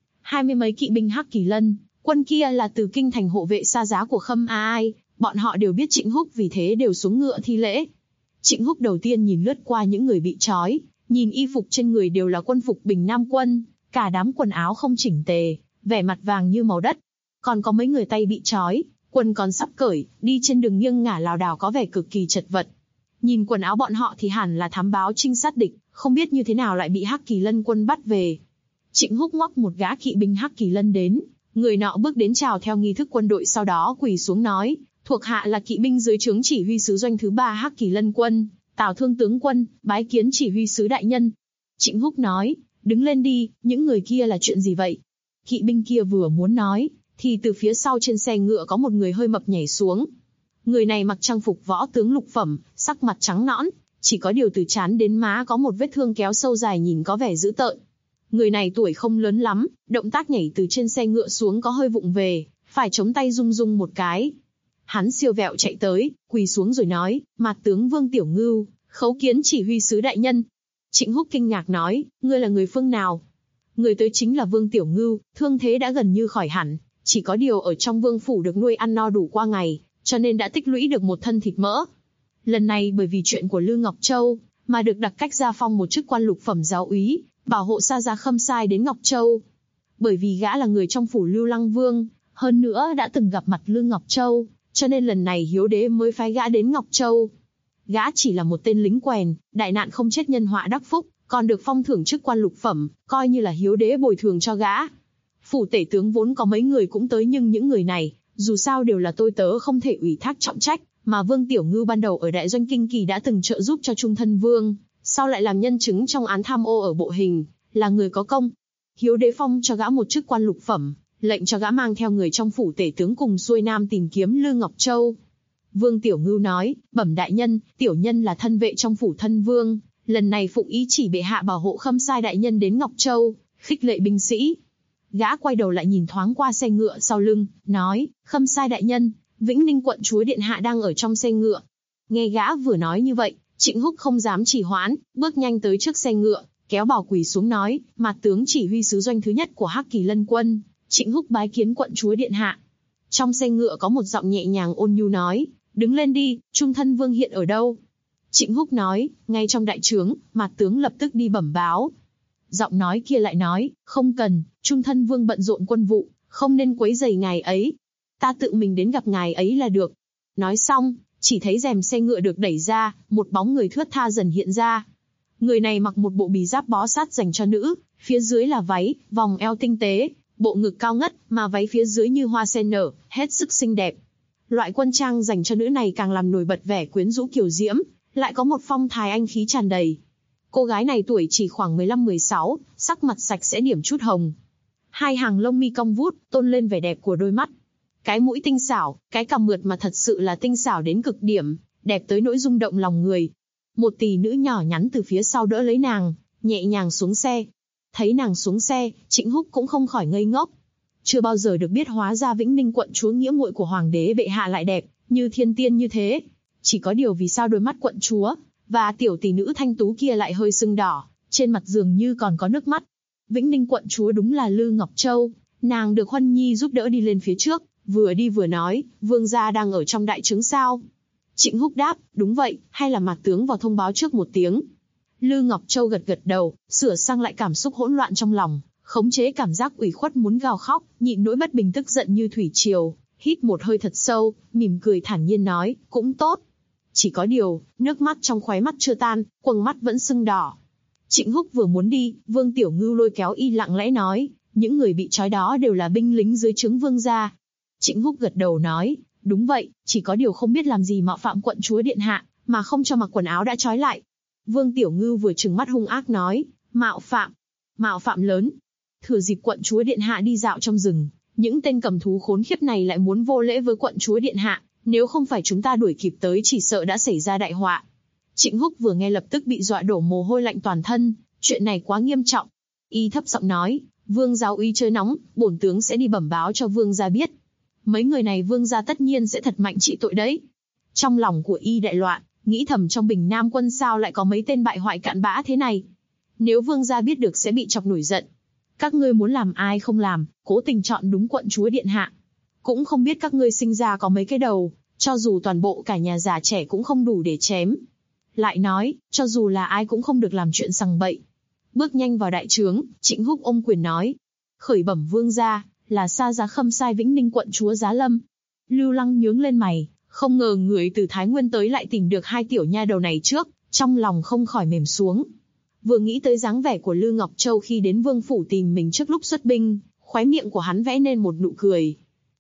20 mấy kỵ binh Hắc Kỳ Lân, quân kia là từ kinh thành hộ vệ xa giá của Khâm Ai, bọn họ đều biết Trịnh Húc, vì thế đều xuống ngựa thi lễ. Trịnh Húc đầu tiên nhìn lướt qua những người bị trói, nhìn y phục trên người đều là quân phục Bình Nam quân, cả đám quần áo không chỉnh tề, vẻ mặt vàng như màu đất. Còn có mấy người tay bị trói, quần còn sắp cởi, đi trên đường nghiêng ngả lảo đảo có vẻ cực kỳ chật vật. Nhìn quần áo bọn họ thì hẳn là thám báo trinh sát địch, không biết như thế nào lại bị Hắc Kỳ Lân quân bắt về. Trịnh Húc ngoắc một gã kỵ binh Hắc Kỳ Lân đến, người nọ bước đến chào theo nghi thức quân đội, sau đó quỳ xuống nói, thuộc hạ là kỵ binh dưới trướng chỉ huy sứ doanh thứ 3 Hắc Kỳ Lân quân, Tào Thương tướng quân, bái kiến chỉ huy sứ đại nhân. Trịnh Húc nói, đứng lên đi, những người kia là chuyện gì vậy? Kỵ binh kia vừa muốn nói, thì từ phía sau trên xe ngựa có một người hơi mập nhảy xuống. Người này mặc trang phục võ tướng lục phẩm, sắc mặt trắng nõn, chỉ có điều từ trán đến má có một vết thương kéo sâu dài, nhìn có vẻ dữ tợn. Người này tuổi không lớn lắm, động tác nhảy từ trên xe ngựa xuống có hơi vụng về, phải chống tay rung rung một cái. Hắn siêu vẹo chạy tới, quỳ xuống rồi nói, Mạt tướng Vương Tiểu Ngưu, khấu kiến chỉ huy sứ đại nhân. Trịnh Húc kinh ngạc nói, ngươi là người phương nào? Người tới chính là Vương Tiểu Ngưu, thương thế đã gần như khỏi hẳn, chỉ có điều ở trong vương phủ được nuôi ăn no đủ qua ngày, cho nên đã tích lũy được một thân thịt mỡ. Lần này bởi vì chuyện của Lư Ngọc Châu, mà được đặc cách gia phong một chức quan lục phẩm giáo úy, bảo hộ xa giá Khâm Sai đến Ngọc Châu. Bởi vì gã là người trong phủ Lưu Lăng Vương, hơn nữa đã từng gặp mặt Lư Ngọc Châu, cho nên lần này Hiếu Đế mới phái gã đến Ngọc Châu. Gã chỉ là một tên lính quèn, đại nạn không chết nhân họa đắc phúc, còn được phong thưởng chức quan lục phẩm, coi như là Hiếu Đế bồi thường cho gã. Phủ tể tướng vốn có mấy người cũng tới, nhưng những người này, dù sao đều là tôi tớ không thể ủy thác trọng trách, mà Vương Tiểu Ngưu ban đầu ở Đại Doanh Kinh Kỳ đã từng trợ giúp cho Trung Thân Vương, sau lại làm nhân chứng trong án tham ô ở Bộ Hình, là người có công. Hiếu Đế phong cho gã một chức quan lục phẩm, lệnh cho gã mang theo người trong phủ tể tướng cùng xuôi nam tìm kiếm Lư Ngọc Châu. Vương Tiểu Ngưu nói, bẩm đại nhân, tiểu nhân là thân vệ trong phủ Thân Vương, lần này phụng ý chỉ bệ hạ bảo hộ Khâm Sai đại nhân đến Ngọc Châu, khích lệ binh sĩ. Gã quay đầu lại nhìn thoáng qua xe ngựa sau lưng, nói, Khâm Sai đại nhân, Vĩnh Ninh quận chúa điện hạ đang ở trong xe ngựa. Nghe gã vừa nói như vậy, Trịnh Húc không dám trì hoãn, bước nhanh tới trước xe ngựa, kéo bảo quỳ xuống nói, Mạt tướng chỉ huy sứ doanh thứ nhất của Hắc Kỳ Lân quân, Trịnh Húc bái kiến quận chúa điện hạ. Trong xe ngựa có một giọng nhẹ nhàng ôn nhu nói, đứng lên đi, Trung Thân Vương hiện ở đâu? Trịnh Húc nói, ngay trong đại trướng, Mạt tướng lập tức đi bẩm báo. Giọng nói kia lại nói, không cần, Trung Thân Vương bận rộn quân vụ, không nên quấy rầy ngài ấy. Ta tự mình đến gặp ngài ấy là được. Nói xong, chỉ thấy rèm xe ngựa được đẩy ra, một bóng người thướt tha dần hiện ra. Người này mặc một bộ bì giáp bó sát dành cho nữ, phía dưới là váy, vòng eo tinh tế, bộ ngực cao ngất, mà váy phía dưới như hoa sen nở, hết sức xinh đẹp. Loại quân trang dành cho nữ này càng làm nổi bật vẻ quyến rũ kiều diễm, lại có một phong thái anh khí tràn đầy. Cô gái này tuổi chỉ khoảng 15-16, sắc mặt sạch sẽ điểm chút hồng. Hai hàng lông mi cong vút, tôn lên vẻ đẹp của đôi mắt. Cái mũi tinh xảo, cái cằm mượt mà thật sự là tinh xảo đến cực điểm, đẹp tới nỗi rung động lòng người. Một tỷ nữ nhỏ nhắn từ phía sau đỡ lấy nàng, nhẹ nhàng xuống xe. Thấy nàng xuống xe, Trịnh Húc cũng không khỏi ngây ngốc. Chưa bao giờ được biết hóa ra Vĩnh Ninh quận chúa nghĩa muội của hoàng đế bệ hạ lại đẹp, như thiên tiên như thế. Chỉ có điều vì sao đôi mắt quận chúa và tiểu tỷ nữ thanh tú kia lại hơi sưng đỏ, trên mặt dường như còn có nước mắt. Vĩnh Ninh quận chúa đúng là Lư Ngọc Châu, nàng được Huân Nhi giúp đỡ đi lên phía trước, vừa đi vừa nói, vương gia đang ở trong đại trướng sao? Trịnh Húc đáp, đúng vậy, hay là Mạt tướng vào thông báo trước một tiếng? Lư Ngọc Châu gật gật đầu, sửa sang lại cảm xúc hỗn loạn trong lòng, khống chế cảm giác ủy khuất muốn gào khóc, nhịn nỗi bất bình tức giận như thủy triều, hít một hơi thật sâu, mỉm cười thản nhiên nói, cũng tốt. Chỉ có điều, nước mắt trong khóe mắt chưa tan, quầng mắt vẫn sưng đỏ. Trịnh Húc vừa muốn đi, Vương Tiểu Ngưu lôi kéo y lặng lẽ nói, những người bị trói đó đều là binh lính dưới trướng vương gia. Trịnh Húc gật đầu nói, đúng vậy, chỉ có điều không biết làm gì mạo phạm quận chúa điện hạ, mà không cho mặc quần áo đã trói lại. Vương Tiểu Ngưu vừa trừng mắt hung ác nói, mạo phạm lớn. Thừa dịp quận chúa điện hạ đi dạo trong rừng, những tên cầm thú khốn khiếp này lại muốn vô lễ với quận chúa điện hạ, nếu không phải chúng ta đuổi kịp tới chỉ sợ đã xảy ra đại họa. Trịnh Húc vừa nghe lập tức bị dọa đổ mồ hôi lạnh toàn thân, Chuyện này quá nghiêm trọng. Y thấp giọng nói, Vương giáo úy chơi nóng, bổn tướng sẽ đi bẩm báo cho Vương gia biết. Mấy người này Vương gia tất nhiên sẽ thật mạnh trị tội đấy. Trong lòng của Y đại loạn, nghĩ thầm trong Bình Nam quân sao lại có mấy tên bại hoại cặn bã thế này. Nếu Vương gia biết được sẽ bị chọc nổi giận. Các ngươi muốn làm ai không làm, cố tình chọn đúng quận chúa điện hạ. Cũng không biết các ngươi sinh ra có mấy cái đầu, cho dù toàn bộ cả nhà già trẻ cũng không đủ để chém. Lại nói, cho dù là ai cũng không được làm chuyện sằng bậy. Bước nhanh vào đại trướng, Trịnh Húc ôm quyền nói. Khởi bẩm Vương gia, là Sa Giá Khâm sai Vĩnh Ninh quận chúa Giá Lâm. Lưu Lăng nhướng lên mày, không ngờ người từ Thái Nguyên tới lại tìm được hai tiểu nha đầu này trước, trong lòng không khỏi mềm xuống. Vừa nghĩ tới dáng vẻ của Lư Ngọc Châu khi đến Vương phủ tìm mình trước lúc xuất binh, khóe miệng của hắn vẽ nên một nụ cười.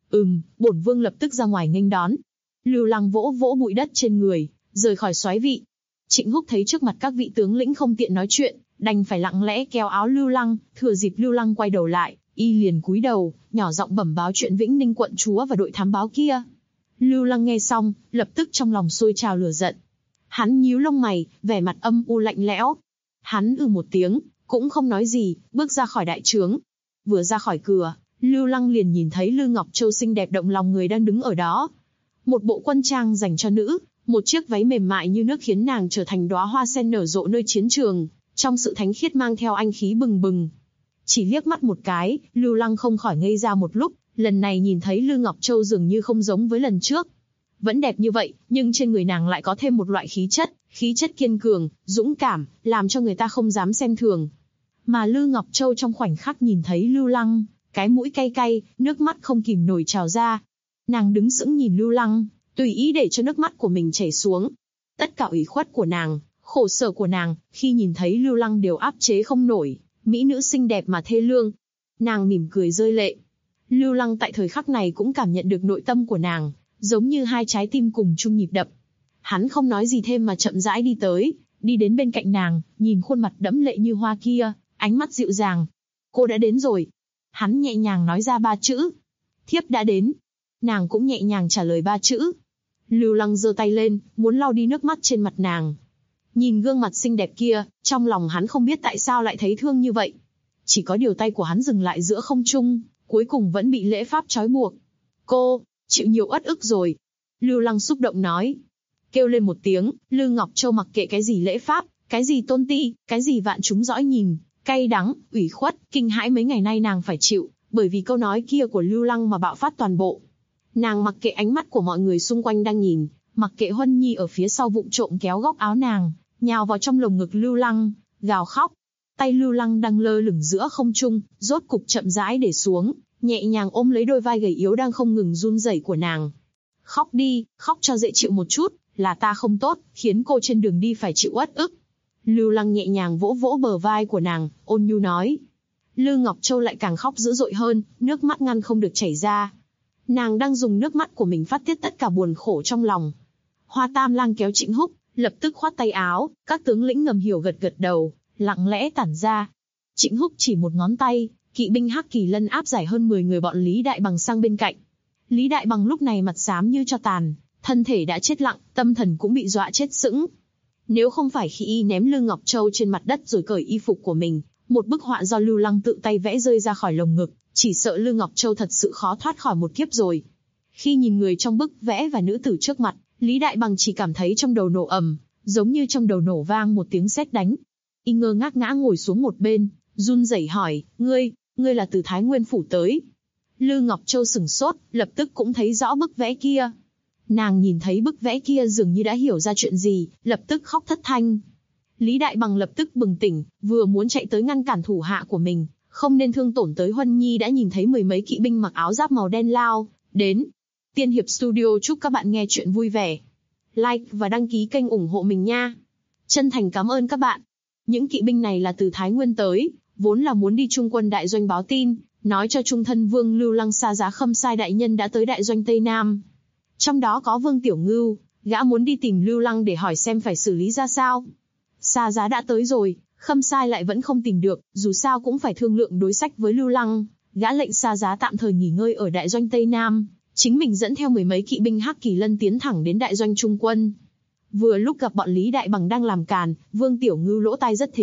Bổn Vương lập tức ra ngoài nghênh đón. Lưu Lăng vỗ vỗ bụi đất trên người, rời khỏi soái vị. Trịnh Húc thấy trước mặt các vị tướng lĩnh không tiện nói chuyện, đành phải lặng lẽ kéo áo Lưu Lăng, thừa dịp Lưu Lăng quay đầu lại, y liền cúi đầu, nhỏ giọng bẩm báo chuyện Vĩnh Ninh quận chúa và đội thám báo kia. Lưu Lăng nghe xong, lập tức trong lòng sôi trào lửa giận. Hắn nhíu lông mày, vẻ mặt âm u lạnh lẽo. Hắn một tiếng, cũng không nói gì, bước ra khỏi đại trướng. Vừa ra khỏi cửa, Lưu Lăng liền nhìn thấy Lư Ngọc Châu xinh đẹp động lòng người đang đứng ở đó. Một bộ quân trang dành cho nữ, một chiếc váy mềm mại như nước khiến nàng trở thành đóa hoa sen nở rộ nơi chiến trường, trong sự thánh khiết mang theo anh khí bừng bừng. Chỉ liếc mắt một cái, Lưu Lăng không khỏi ngây ra một lúc, lần này nhìn thấy Lư Ngọc Châu dường như không giống với lần trước. Vẫn đẹp như vậy, nhưng trên người nàng lại có thêm một loại khí chất kiên cường, dũng cảm, làm cho người ta không dám xem thường. Mà Lư Ngọc Châu trong khoảnh khắc nhìn thấy Lưu Lăng, cái mũi cay cay, nước mắt không kìm nổi trào ra. Nàng đứng sững nhìn Lưu Lăng, tùy ý để cho nước mắt của mình chảy xuống. Tất cả ủy khuất của nàng, khổ sở của nàng, khi nhìn thấy Lưu Lăng đều áp chế không nổi, mỹ nữ xinh đẹp mà thê lương. Nàng mỉm cười rơi lệ. Lưu Lăng tại thời khắc này cũng cảm nhận được nội tâm của nàng, giống như hai trái tim cùng chung nhịp đập. Hắn không nói gì thêm mà chậm rãi đi tới, đi đến bên cạnh nàng, nhìn khuôn mặt đẫm lệ như hoa kia, ánh mắt dịu dàng. Cô đã đến rồi. Hắn nhẹ nhàng nói ra 3 chữ. Thiếp đã đến. Nàng cũng nhẹ nhàng trả lời 3 chữ. Lưu Lăng giơ tay lên, muốn lau đi nước mắt trên mặt nàng. Nhìn gương mặt xinh đẹp kia, trong lòng hắn không biết tại sao lại thấy thương như vậy. Chỉ có điều tay của hắn dừng lại giữa không trung, cuối cùng vẫn bị lễ pháp trói buộc. Cô, chịu nhiều uất ức rồi. Lưu Lăng xúc động nói. Kêu lên một tiếng, Lư Ngọc Châu mặc kệ cái gì lễ pháp, cái gì tôn ti, cái gì vạn chúng dõi nhìn, cay đắng, ủy khuất, kinh hãi mấy ngày nay nàng phải chịu, bởi vì câu nói kia của Lưu Lăng mà bạo phát toàn bộ. Nàng mặc kệ ánh mắt của mọi người xung quanh đang nhìn, mặc kệ Huân Nhi ở phía sau vụng trộm kéo góc áo nàng, nhào vào trong lồng ngực Lưu Lăng, gào khóc. Tay Lưu Lăng đang lơ lửng giữa không trung, rốt cục chậm rãi để xuống, nhẹ nhàng ôm lấy đôi vai gầy yếu đang không ngừng run rẩy của nàng. Khóc đi, khóc cho dễ chịu một chút, là ta không tốt, khiến cô trên đường đi phải chịu uất ức. Lưu Lăng nhẹ nhàng vỗ vỗ bờ vai của nàng, ôn nhu nói. Lư Ngọc Châu lại càng khóc dữ dội hơn, nước mắt ngăn không được chảy ra. Nàng đang dùng nước mắt của mình phát tiết tất cả buồn khổ trong lòng. Hoa Tam Lang kéo Trịnh Húc, lập tức khoát tay áo, các tướng lĩnh ngầm hiểu gật gật đầu, lặng lẽ tản ra. Trịnh Húc chỉ một ngón tay, kỵ binh Hắc Kỳ Lân áp giải hơn 10 người bọn Lý Đại Bằng sang bên cạnh. Lý Đại Bằng lúc này mặt xám như tro tàn, thân thể đã chết lặng, tâm thần cũng bị dọa chết sững. Nếu không phải khi y ném Lư Ngọc Châu trên mặt đất rồi cởi y phục của mình, một bức họa do Lưu Lăng tự tay vẽ rơi ra khỏi lồng ngực, chỉ sợ Lư Ngọc Châu thật sự khó thoát khỏi một kiếp rồi. Khi nhìn người trong bức vẽ và nữ tử trước mặt, Lý Đại Bằng chỉ cảm thấy trong đầu nổ ầm, giống như trong đầu nổ vang một tiếng sét đánh. Y ngơ ngác ngã ngồi xuống một bên, run rẩy hỏi, ngươi là từ Thái Nguyên phủ tới? Lư Ngọc Châu sửng sốt, lập tức cũng thấy rõ bức vẽ kia. Nàng nhìn thấy bức vẽ kia dường như đã hiểu ra chuyện gì, lập tức khóc thất thanh. Lý Đại Bằng lập tức bừng tỉnh, vừa muốn chạy tới ngăn cản thủ hạ của mình, không nên thương tổn tới Huân Nhi đã nhìn thấy 10 mấy kỵ binh mặc áo giáp màu đen lao đến. Tiên Hiệp Studio chúc các bạn nghe chuyện vui vẻ. Like và đăng ký kênh ủng hộ mình nha. Chân thành cảm ơn các bạn. Những kỵ binh này là từ Thái Nguyên tới, vốn là muốn đi Trung quân đại doanh báo tin, nói cho Trung thân Vương Lưu Lăng Sa Giá Khâm sai đại nhân đã tới đại doanh Tây Nam. Trong đó có Vương Tiểu Ngưu, gã muốn đi tìm Lưu Lăng để hỏi xem phải xử lý ra sao. Sa Giá đã tới rồi, Khâm sai lại vẫn không tìm được, dù sao cũng phải thương lượng đối sách với Lưu Lăng. Gã lệnh Sa Giá tạm thời nghỉ ngơi ở đại doanh Tây Nam, chính mình dẫn theo 10 mấy kỵ binh Hắc Kỳ Lân tiến thẳng đến đại doanh Trung quân. Vừa lúc gặp bọn Lý Đại Bằng đang làm càn, Vương Tiểu Ngưu lỗ tai rất thính,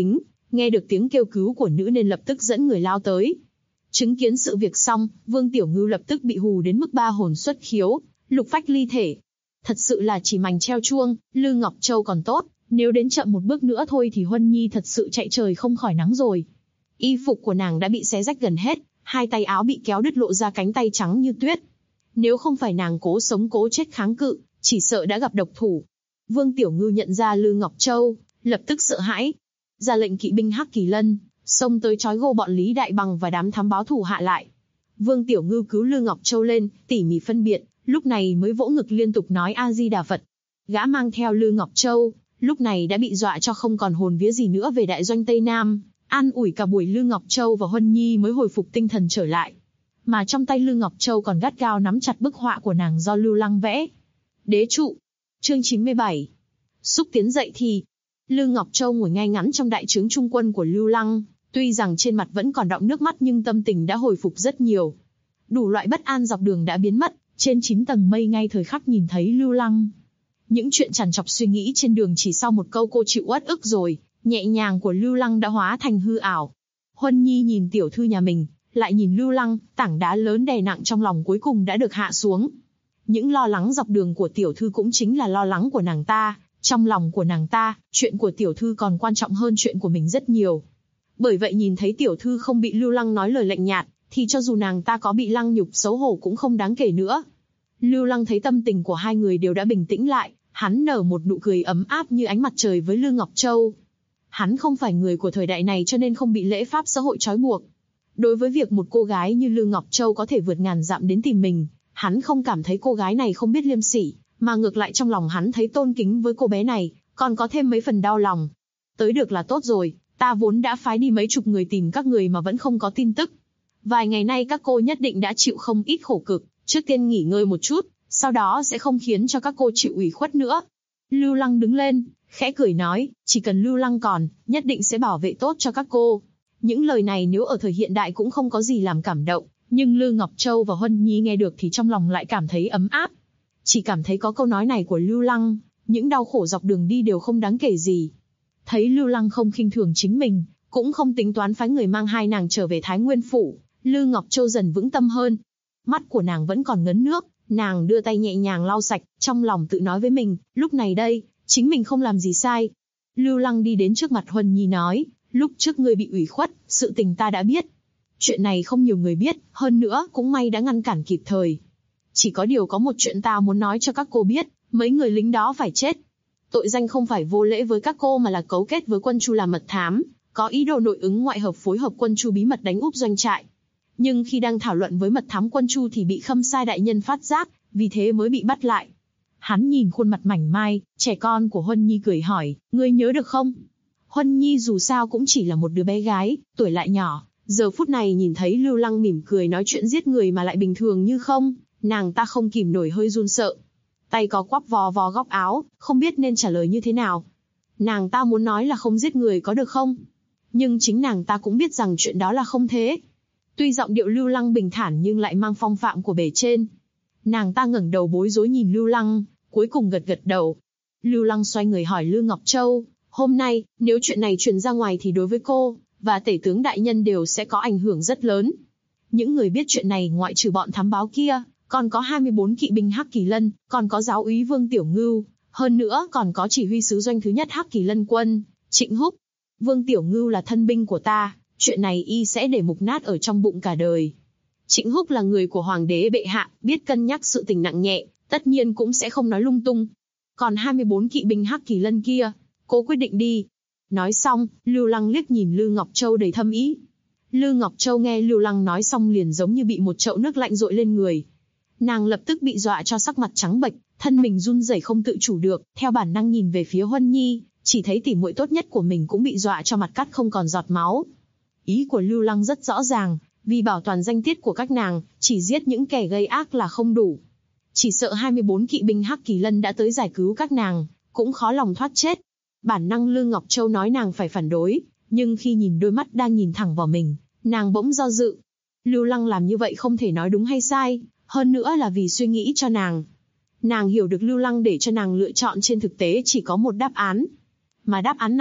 nghe được tiếng kêu cứu của nữ nên lập tức dẫn người lao tới. Chứng kiến sự việc xong, Vương Tiểu Ngưu lập tức bị hù đến mức ba hồn xuất khiếu, lục phách ly thể. Thật sự là chỉ mành treo chuông, Lư Ngọc Châu còn tốt, nếu đến chậm một bước nữa thôi thì Huân Nhi thật sự chạy trời không khỏi nắng rồi. Y phục của nàng đã bị xé rách gần hết, hai tay áo bị kéo đứt lộ ra cánh tay trắng như tuyết. Nếu không phải nàng cố sống cố chết kháng cự, chỉ sợ đã gặp độc thủ. Vương Tiểu Ngưu nhận ra Lư Ngọc Châu, lập tức sợ hãi, ra lệnh kỵ binh Hắc Kỳ Lân xông tới trói gô bọn Lý Đại Bằng và đám thám báo thủ hạ lại. Vương Tiểu Ngưu cứu Lư Ngọc Châu lên, tỉ mỉ phân biệt, lúc này mới vỗ ngực liên tục nói A Di Đà Phật. Gã mang theo Lư Ngọc Châu, lúc này đã bị dọa cho không còn hồn vía gì nữa về đại doanh Tây Nam, an ủi cả buổi Lư Ngọc Châu và Huân Nhi mới hồi phục tinh thần trở lại. Mà trong tay Lư Ngọc Châu còn gắt gao nắm chặt bức họa của nàng do Lưu Lăng vẽ. Đế trụ. Chương 97. Xúc tiến dậy thì, Lư Ngọc Châu ngồi ngay ngắn trong đại trướng trung quân của Lưu Lăng, tuy rằng trên mặt vẫn còn đọng nước mắt nhưng tâm tình đã hồi phục rất nhiều. Đủ loại bất an dọc đường đã biến mất, trên 9 tầng mây ngay thời khắc nhìn thấy Lưu Lăng. Những chuyện trằn trọc suy nghĩ trên đường chỉ sau một câu cô chịu uất ức rồi, nhẹ nhàng của Lưu Lăng đã hóa thành hư ảo. Huân Nhi nhìn tiểu thư nhà mình, lại nhìn Lưu Lăng, tảng đá lớn đè nặng trong lòng cuối cùng đã được hạ xuống. Những lo lắng dọc đường của tiểu thư cũng chính là lo lắng của nàng ta. Trong lòng của nàng ta, chuyện của tiểu thư còn quan trọng hơn chuyện của mình rất nhiều. Bởi vậy nhìn thấy tiểu thư không bị Lưu Lăng nói lời lạnh nhạt, thì cho dù nàng ta có bị lăng nhục xấu hổ cũng không đáng kể nữa. Lưu Lăng thấy tâm tình của hai người đều đã bình tĩnh lại, hắn nở một nụ cười ấm áp như ánh mặt trời với Lư Ngọc Châu. Hắn không phải người của thời đại này cho nên không bị lễ pháp xã hội trói buộc. Đối với việc một cô gái như Lư Ngọc Châu có thể vượt ngàn dặm đến tìm mình, hắn không cảm thấy cô gái này không biết liêm sỉ, mà ngược lại trong lòng hắn thấy tôn kính với cô bé này, còn có thêm mấy phần đau lòng. Tới được là tốt rồi, ta vốn đã phái đi mấy chục người tìm các người mà vẫn không có tin tức. Vài ngày nay các cô nhất định đã chịu không ít khổ cực, trước tiên nghỉ ngơi một chút, sau đó sẽ không khiến cho các cô chịu ủy khuất nữa. Lưu Lăng đứng lên, khẽ cười nói, chỉ cần Lưu Lăng còn, nhất định sẽ bảo vệ tốt cho các cô. Những lời này nếu ở thời hiện đại cũng không có gì làm cảm động, nhưng Lư Ngọc Châu và Huân Nhi nghe được thì trong lòng lại cảm thấy ấm áp. Chỉ cảm thấy có câu nói này của Lưu Lăng, những đau khổ dọc đường đi đều không đáng kể gì. Thấy Lưu Lăng không khinh thường chính mình, cũng không tính toán phái người mang hai nàng trở về Thái Nguyên Phủ, Lư Ngọc Châu dần vững tâm hơn. Mắt của nàng vẫn còn ngấn nước, nàng đưa tay nhẹ nhàng lau sạch, trong lòng tự nói với mình, lúc này đây, chính mình không làm gì sai. Lưu Lăng đi đến trước mặt Huân Nhi nói, lúc trước ngươi bị ủy khuất, sự tình ta đã biết. Chuyện này không nhiều người biết, hơn nữa cũng may đã ngăn cản kịp thời. Chỉ có điều có một chuyện ta muốn nói cho các cô biết, mấy người lính đó phải chết. Tội danh không phải vô lễ với các cô mà là cấu kết với quân Chu làm mật thám, có ý đồ nội ứng ngoại hợp phối hợp quân Chu bí mật đánh úp doanh trại. Nhưng khi đang thảo luận với mật thám quân Chu thì bị Khâm Sai đại nhân phát giác, vì thế mới bị bắt lại. Hắn nhìn khuôn mặt mảnh mai, trẻ con của Huân Nhi cười hỏi, ngươi nhớ được không? Huân Nhi dù sao cũng chỉ là một đứa bé gái, tuổi lại nhỏ, giờ phút này nhìn thấy Lưu Lăng mỉm cười nói chuyện giết người mà lại bình thường như không, nàng ta không kìm nổi hơi run sợ. Tay có quắp vò vò góc áo, không biết nên trả lời như thế nào. Nàng ta muốn nói là không giết người có được không? Nhưng chính nàng ta cũng biết rằng chuyện đó là không thế. Tuy giọng điệu Lưu Lăng bình thản nhưng lại mang phong phạm của bề trên. Nàng ta ngẩng đầu bối rối nhìn Lưu Lăng, cuối cùng gật gật đầu. Lưu Lăng xoay người hỏi Lư Ngọc Châu, hôm nay, nếu chuyện này truyền ra ngoài thì đối với cô, và tể tướng đại nhân đều sẽ có ảnh hưởng rất lớn. Những người biết chuyện này ngoại trừ bọn thám báo kia, còn có 24 kỵ binh Hắc Kỳ Lân, còn có giáo úy Vương Tiểu Ngưu, hơn nữa còn có chỉ huy sứ doanh thứ nhất Hắc Kỳ Lân quân, Trịnh Húc. Vương Tiểu Ngưu là thân binh của ta, chuyện này y sẽ để mục nát ở trong bụng cả đời. Trịnh Húc là người của hoàng đế bệ hạ, biết cân nhắc sự tình nặng nhẹ, tất nhiên cũng sẽ không nói lung tung. Còn 24 kỵ binh Hắc Kỳ Lân kia, cô quyết định đi. Nói xong, Lưu Lăng liếc nhìn Lư Ngọc Châu đầy thâm ý. Lư Ngọc Châu nghe Lưu Lăng nói xong liền giống như bị một chậu nước lạnh dội lên người. Nàng lập tức bị dọa cho sắc mặt trắng bệch, thân mình run rẩy không tự chủ được, theo bản năng nhìn về phía Huân Nhi, chỉ thấy tỉ muội tốt nhất của mình cũng bị dọa cho mặt cắt không còn giọt máu. Ý của Lưu Lăng rất rõ ràng, vì bảo toàn danh tiết của các nàng, chỉ giết những kẻ gây ác là không đủ. Chỉ sợ 24 kỵ binh Hắc Kỳ Lân đã tới giải cứu các nàng, cũng khó lòng thoát chết. Bản năng Lư Ngọc Châu nói nàng phải phản đối, nhưng khi nhìn đôi mắt đang nhìn thẳng vào mình, nàng bỗng do dự. Lưu Lăng làm như vậy không thể nói đúng hay sai, hơn nữa là vì suy nghĩ cho nàng. Nàng hiểu được Lưu Lăng để cho nàng lựa chọn trên thực tế chỉ có một đáp án. Mà đáp án này,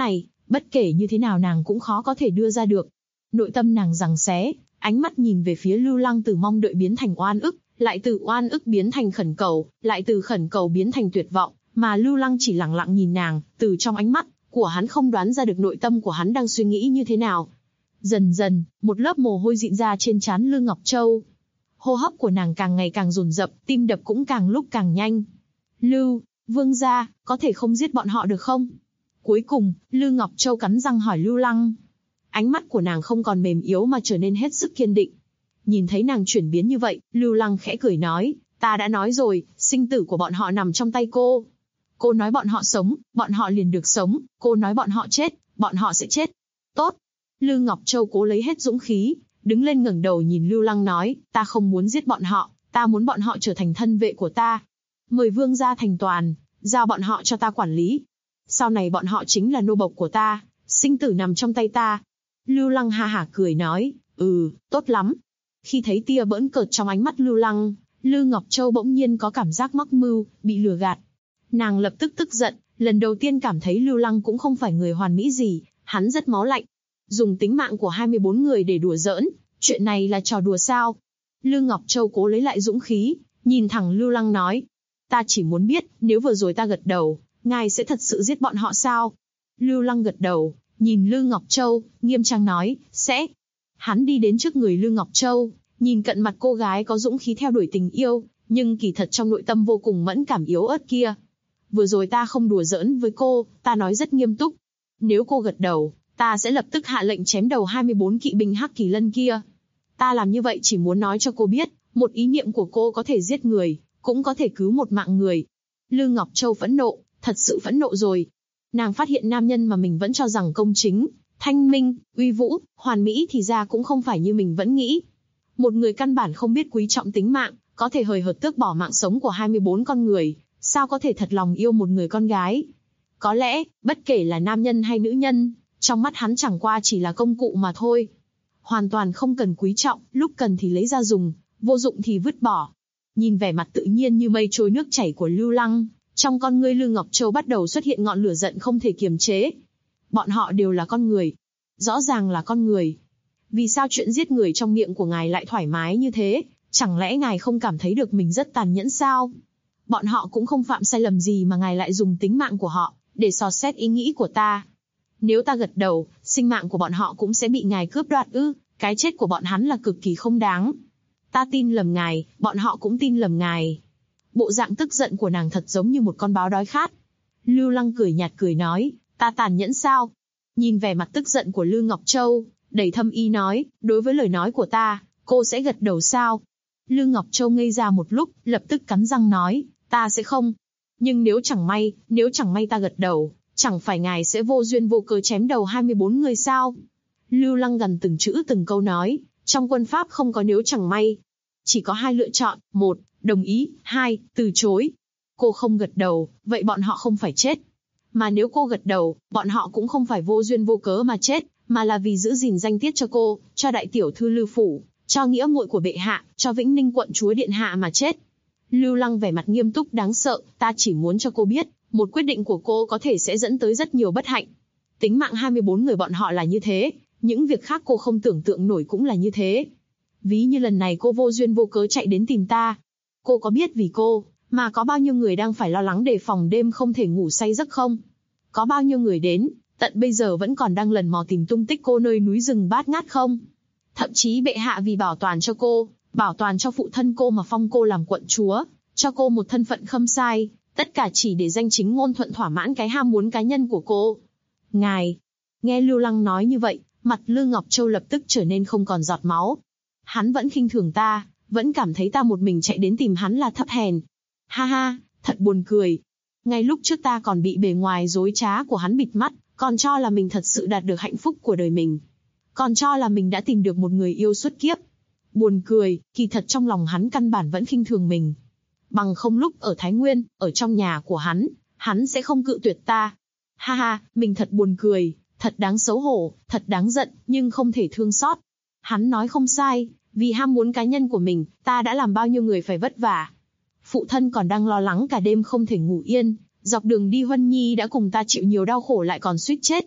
Bất kể như thế nào nàng cũng khó có thể đưa ra được. Nội tâm nàng giằng xé, ánh mắt nhìn về phía Lưu Lăng từ mong đợi biến thành oan ức, lại từ oan ức biến thành khẩn cầu, lại từ khẩn cầu biến thành tuyệt vọng, mà Lưu Lăng chỉ lặng lặng nhìn nàng, từ trong ánh mắt của hắn không đoán ra được nội tâm của hắn đang suy nghĩ như thế nào. Dần dần, một lớp mồ hôi dịn ra trên trán Lư Ngọc Châu. Hô hấp của nàng càng ngày càng dồn dập, tim đập cũng càng lúc càng nhanh. Lưu, vương gia, có thể không giết bọn họ được không? Cuối cùng, Lư Ngọc Châu cắn răng hỏi Lưu Lăng. Ánh mắt của nàng không còn mềm yếu mà trở nên hết sức kiên định. Nhìn thấy nàng chuyển biến như vậy, Lưu Lăng khẽ cười nói, ta đã nói rồi, sinh tử của bọn họ nằm trong tay cô. Cô nói bọn họ sống, bọn họ liền được sống, cô nói bọn họ chết, bọn họ sẽ chết. Tốt. Lư Ngọc Châu cố lấy hết dũng khí, đứng lên ngẩng đầu nhìn Lưu Lăng nói, ta không muốn giết bọn họ, ta muốn bọn họ trở thành thân vệ của ta. Mời vương gia thành toàn, giao bọn họ cho ta quản lý. Sau này bọn họ chính là nô bộc của ta, sinh tử nằm trong tay ta. Lưu Lăng ha hả cười nói, tốt lắm. Khi thấy tia bỡn cợt trong ánh mắt Lưu Lăng, Lư Ngọc Châu bỗng nhiên có cảm giác mắc mưu, bị lừa gạt. Nàng lập tức tức giận, lần đầu tiên cảm thấy Lưu Lăng cũng không phải người hoàn mỹ gì, hắn rất máu lạnh. Dùng tính mạng của 24 người để đùa giỡn, chuyện này là trò đùa sao? Lư Ngọc Châu cố lấy lại dũng khí, nhìn thẳng Lưu Lăng nói, ta chỉ muốn biết, nếu vừa rồi ta gật đầu, ngài sẽ thật sự giết bọn họ sao? Lưu Lăng gật đầu, nhìn Lư Ngọc Châu, nghiêm trang nói, sẽ. Hắn đi đến trước người Lư Ngọc Châu, nhìn cận mặt cô gái có dũng khí theo đuổi tình yêu, nhưng kỳ thật trong nội tâm vô cùng mẫn cảm yếu ớt kia. Vừa rồi ta không đùa giỡn với cô, ta nói rất nghiêm túc. Nếu cô gật đầu, ta sẽ lập tức hạ lệnh chém đầu 24 kỵ binh Hắc Kỳ Lân kia. Ta làm như vậy chỉ muốn nói cho cô biết, một ý niệm của cô có thể giết người, cũng có thể cứu một mạng người. Lư Ngọc Châu phẫn nộ, thật sự phẫn nộ rồi. Nàng phát hiện nam nhân mà mình vẫn cho rằng công chính, thanh minh, uy vũ, hoàn mỹ thì ra cũng không phải như mình vẫn nghĩ. Một người căn bản không biết quý trọng tính mạng, có thể hời hợt tước bỏ mạng sống của 24 con người, sao có thể thật lòng yêu một người con gái? Có lẽ, bất kể là nam nhân hay nữ nhân, trong mắt hắn chẳng qua chỉ là công cụ mà thôi. Hoàn toàn không cần quý trọng, lúc cần thì lấy ra dùng, vô dụng thì vứt bỏ. Nhìn vẻ mặt tự nhiên như mây trôi nước chảy của Lưu Lăng, trong con ngươi Lư Ngọc Châu bắt đầu xuất hiện ngọn lửa giận không thể kiềm chế. Bọn họ đều là con người. Rõ ràng là con người. Vì sao chuyện giết người trong miệng của ngài lại thoải mái như thế? Chẳng lẽ ngài không cảm thấy được mình rất tàn nhẫn sao? Bọn họ cũng không phạm sai lầm gì mà ngài lại dùng tính mạng của họ để dò xét ý nghĩ của ta. Nếu ta gật đầu, sinh mạng của bọn họ cũng sẽ bị ngài cướp đoạt ư? Cái chết của bọn hắn là cực kỳ không đáng. Ta tin lầm ngài, bọn họ cũng tin lầm ngài. Bộ dạng tức giận của nàng thật giống như một con báo đói khát. Lưu Lăng cười nhạt cười nói, ta tàn nhẫn sao? Nhìn vẻ mặt tức giận của Lư Ngọc Châu, đầy thâm ý nói, đối với lời nói của ta, cô sẽ gật đầu sao? Lư Ngọc Châu ngây ra một lúc, lập tức cắn răng nói, ta sẽ không. Nhưng nếu chẳng may ta gật đầu, chẳng phải ngài sẽ vô duyên vô cớ chém đầu 24 người sao? Lưu Lăng gần từng chữ từng câu nói, trong quân pháp không có nếu chẳng may. Chỉ có hai lựa chọn, 1, đồng ý, 2, từ chối. Cô không gật đầu, vậy bọn họ không phải chết. Mà nếu cô gật đầu, bọn họ cũng không phải vô duyên vô cớ mà chết, mà là vì giữ gìn danh tiết cho cô, cho đại tiểu thư Lư phủ, cho nghĩa muội của bệ hạ, cho Vĩnh Ninh quận chúa điện hạ mà chết. Lưu Lăng vẻ mặt nghiêm túc đáng sợ, ta chỉ muốn cho cô biết, một quyết định của cô có thể sẽ dẫn tới rất nhiều bất hạnh. Tính mạng 24 người bọn họ là như thế, những việc khác cô không tưởng tượng nổi cũng là như thế. Ví như lần này cô vô duyên vô cớ chạy đến tìm ta. Cô có biết vì cô, mà có bao nhiêu người đang phải lo lắng đề phòng đêm không thể ngủ say giấc không? Có bao nhiêu người đến, tận bây giờ vẫn còn đang lần mò tìm tung tích cô nơi núi rừng bát ngát không? Thậm chí bệ hạ vì bảo toàn cho cô, bảo toàn cho phụ thân cô mà phong cô làm quận chúa, cho cô một thân phận khâm sai, tất cả chỉ để danh chính ngôn thuận thỏa mãn cái ham muốn cá nhân của cô. Ngài, nghe Lưu Lăng nói như vậy, mặt Lư Ngọc Châu lập tức trở nên không còn giọt máu. Hắn vẫn khinh thường ta, vẫn cảm thấy ta một mình chạy đến tìm hắn là thấp hèn. Ha ha, thật buồn cười. Ngay lúc trước ta còn bị bề ngoài dối trá của hắn bịt mắt, còn cho là mình thật sự đạt được hạnh phúc của đời mình. Còn cho là mình đã tìm được một người yêu suốt kiếp. Buồn cười, kỳ thật trong lòng hắn căn bản vẫn khinh thường mình. Bằng không lúc ở Thái Nguyên, ở trong nhà của hắn sẽ không cự tuyệt ta. Ha ha, mình thật buồn cười, thật đáng xấu hổ, thật đáng giận, nhưng không thể thương xót. Hắn nói không sai, vì ham muốn cá nhân của mình, ta đã làm bao nhiêu người phải vất vả. Phụ thân còn đang lo lắng cả đêm không thể ngủ yên, dọc đường đi Huân Nhi đã cùng ta chịu nhiều đau khổ lại còn suýt chết.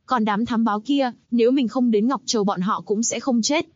Còn đám thám báo kia, nếu mình không đến Ngọc Châu bọn họ cũng sẽ không chết.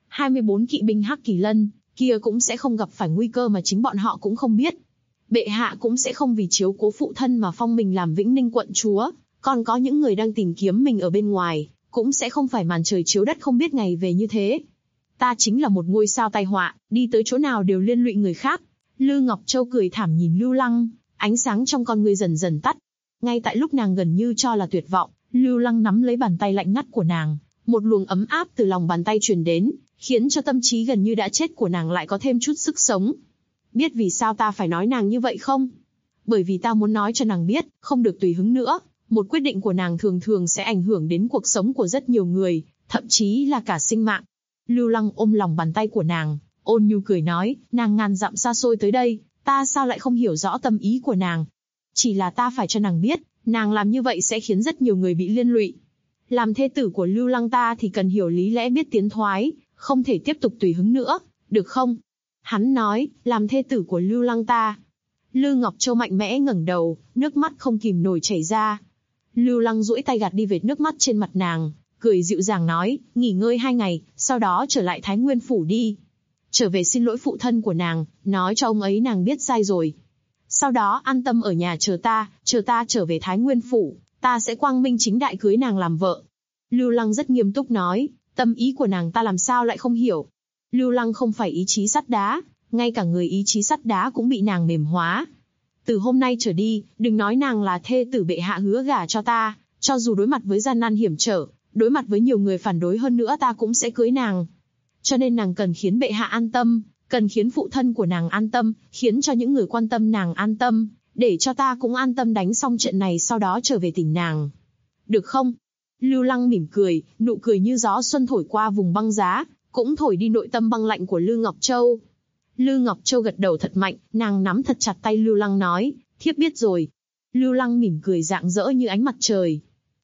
24 kỵ binh Hắc Kỳ Lân kia cũng sẽ không gặp phải nguy cơ mà chính bọn họ cũng không biết. Bệ hạ cũng sẽ không vì chiếu cố phụ thân mà phong mình làm Vĩnh Ninh quận chúa, còn có những người đang tìm kiếm mình ở bên ngoài, cũng sẽ không phải màn trời chiếu đất không biết ngày về như thế. Ta chính là một ngôi sao tai họa, đi tới chỗ nào đều liên lụy người khác. Lư Ngọc Châu cười thảm nhìn Lưu Lăng, ánh sáng trong con ngươi dần dần tắt. Ngay tại lúc nàng gần như cho là tuyệt vọng, Lưu Lăng nắm lấy bàn tay lạnh ngắt của nàng, một luồng ấm áp từ lòng bàn tay truyền đến, khiến cho tâm trí gần như đã chết của nàng lại có thêm chút sức sống. Biết vì sao ta phải nói nàng như vậy không? Bởi vì ta muốn nói cho nàng biết, không được tùy hứng nữa. Một quyết định của nàng thường thường sẽ ảnh hưởng đến cuộc sống của rất nhiều người, thậm chí là cả sinh mạng. Lưu Lăng ôm lòng bàn tay của nàng, ôn nhu cười nói, nàng ngàn dặm xa xôi tới đây, ta sao lại không hiểu rõ tâm ý của nàng? Chỉ là ta phải cho nàng biết, nàng làm như vậy sẽ khiến rất nhiều người bị liên lụy. Làm thê tử của Lưu Lăng ta thì cần hiểu lý lẽ biết tiến thoái, không thể tiếp tục tùy hứng nữa, được không? Hắn nói, làm thê tử của Lưu Lăng ta. Lư Ngọc Châu mạnh mẽ ngẩng đầu, nước mắt không kìm nổi chảy ra. Lưu Lăng duỗi tay gạt đi vệt nước mắt trên mặt nàng, cười dịu dàng nói, nghỉ ngơi 2 ngày, sau đó trở lại Thái Nguyên Phủ đi. Trở về xin lỗi phụ thân của nàng, nói cho ông ấy nàng biết sai rồi. Sau đó an tâm ở nhà chờ ta trở về Thái Nguyên Phủ, ta sẽ quang minh chính đại cưới nàng làm vợ. Lưu Lăng rất nghiêm túc nói, tâm ý của nàng ta làm sao lại không hiểu. Lưu Lăng không phải ý chí sắt đá, ngay cả người ý chí sắt đá cũng bị nàng mềm hóa. Từ hôm nay trở đi, đừng nói nàng là thê tử bệ hạ hứa gả cho ta, cho dù đối mặt với gian nan hiểm trở, đối mặt với nhiều người phản đối hơn nữa ta cũng sẽ cưới nàng. Cho nên nàng cần khiến bệ hạ an tâm, cần khiến phụ thân của nàng an tâm, khiến cho những người quan tâm nàng an tâm, để cho ta cũng an tâm đánh xong trận này sau đó trở về tìm nàng. Được không? Lưu Lăng mỉm cười, nụ cười như gió xuân thổi qua vùng băng giá, cũng thổi đi nội tâm băng lạnh của Lư Ngọc Châu. Lư Ngọc Châu gật đầu thật mạnh, nàng nắm thật chặt tay Lưu Lăng nói, thiếp biết rồi. Lưu Lăng mỉm cười rạng rỡ như ánh mặt trời.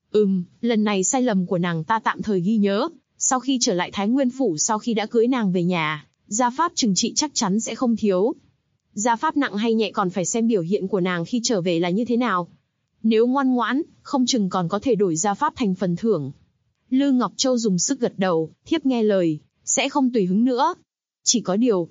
Lần này sai lầm của nàng ta tạm thời ghi nhớ, sau khi trở lại Thái Nguyên Phủ sau khi đã cưới nàng về nhà, gia pháp trừng trị chắc chắn sẽ không thiếu. Gia pháp nặng hay nhẹ còn phải xem biểu hiện của nàng khi trở về là như thế nào. Nếu ngoan ngoãn, không chừng còn có thể đổi gia pháp thành phần thưởng. Lư Ngọc Châu dùng sức gật đầu, thiếp nghe lời, sẽ không tùy hứng nữa. Chỉ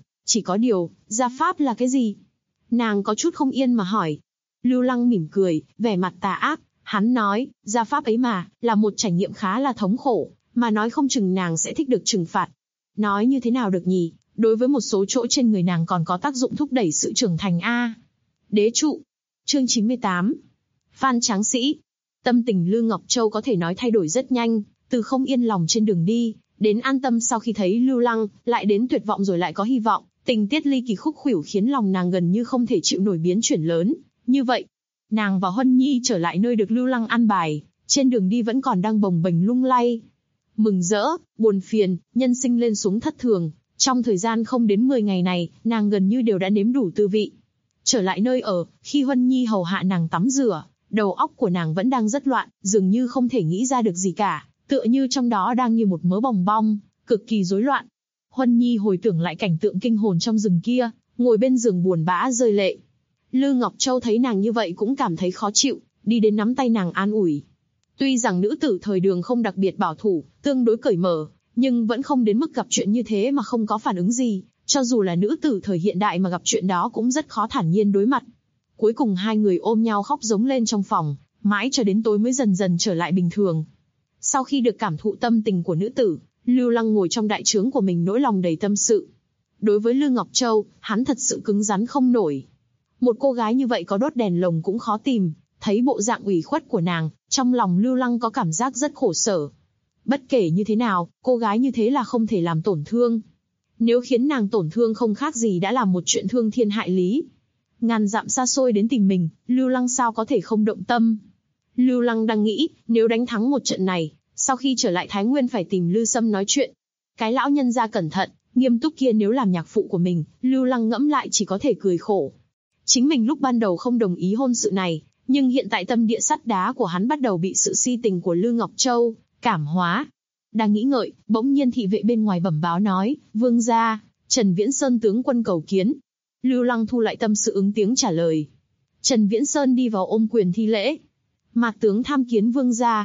có điều, gia pháp là cái gì? Nàng có chút không yên mà hỏi. Lưu Lăng mỉm cười, vẻ mặt tà ác, hắn nói, gia pháp ấy mà, là một trải nghiệm khá là thống khổ, mà nói không chừng nàng sẽ thích được trừng phạt. Nói như thế nào được nhỉ, đối với một số chỗ trên người nàng còn có tác dụng thúc đẩy sự trưởng thành a. Đế trụ. Chương 98. Phan Tráng Sĩ. Tâm tình Lư Ngọc Châu có thể nói thay đổi rất nhanh, từ không yên lòng trên đường đi, đến an tâm sau khi thấy Lưu Lăng, lại đến tuyệt vọng rồi lại có hy vọng, tình tiết ly kỳ khúc khuỷu khiến lòng nàng gần như không thể chịu nổi biến chuyển lớn. Như vậy, nàng và Huân Nhi trở lại nơi được Lưu Lăng an bài, trên đường đi vẫn còn đang bồng bềnh lung lay. Mừng rỡ, buồn phiền, nhân sinh lên xuống thất thường, trong thời gian không đến 10 ngày này, nàng gần như đều đã nếm đủ tư vị. Trở lại nơi ở, khi Huân Nhi hầu hạ nàng tắm rửa, đầu óc của nàng vẫn đang rất loạn, dường như không thể nghĩ ra được gì cả, tựa như trong đó đang như một mớ bòng bong, cực kỳ rối loạn. Huân Nhi hồi tưởng lại cảnh tượng kinh hồn trong rừng kia, ngồi bên giường buồn bã rơi lệ. Lư Ngọc Châu thấy nàng như vậy cũng cảm thấy khó chịu, đi đến nắm tay nàng an ủi. Tuy rằng nữ tử thời đường không đặc biệt bảo thủ, tương đối cởi mở, nhưng vẫn không đến mức gặp chuyện như thế mà không có phản ứng gì, cho dù là nữ tử thời hiện đại mà gặp chuyện đó cũng rất khó thản nhiên đối mặt. Cuối cùng hai người ôm nhau khóc giống lên trong phòng, mãi cho đến tối mới dần dần trở lại bình thường. Sau khi được cảm thụ tâm tình của nữ tử, Lưu Lăng ngồi trong đại trướng của mình nỗi lòng đầy tâm sự. Đối với Lư Ngọc Châu, hắn thật sự cứng rắn không nổi. Một cô gái như vậy có đốt đèn lồng cũng khó tìm, thấy bộ dạng ủy khuất của nàng, trong lòng Lưu Lăng có cảm giác rất khổ sở. Bất kể như thế nào, cô gái như thế là không thể làm tổn thương. Nếu khiến nàng tổn thương không khác gì đã làm một chuyện thương thiên hại lý. Ngàn dặm xa xôi đến tìm mình, Lưu Lăng sao có thể không động tâm. Lưu Lăng đang nghĩ, nếu đánh thắng một trận này, sau khi trở lại Thái Nguyên phải tìm Lư Sâm nói chuyện. Cái lão nhân gia cẩn thận, nghiêm túc kia nếu làm nhạc phụ của mình, Lưu Lăng ngẫm lại chỉ có thể cười khổ. Chính mình lúc ban đầu không đồng ý hôn sự này, nhưng hiện tại tâm địa sắt đá của hắn bắt đầu bị sự si tình của Lư Ngọc Châu cảm hóa. Đang nghĩ ngợi, bỗng nhiên thị vệ bên ngoài bẩm báo nói, vương gia, Trần Viễn Sơn tướng quân cầu kiến. Lưu Lăng thu lại tâm sự ứng tiếng trả lời. Trần Viễn Sơn đi vào ôm quyền thi lễ. Mạc tướng tham kiến vương gia.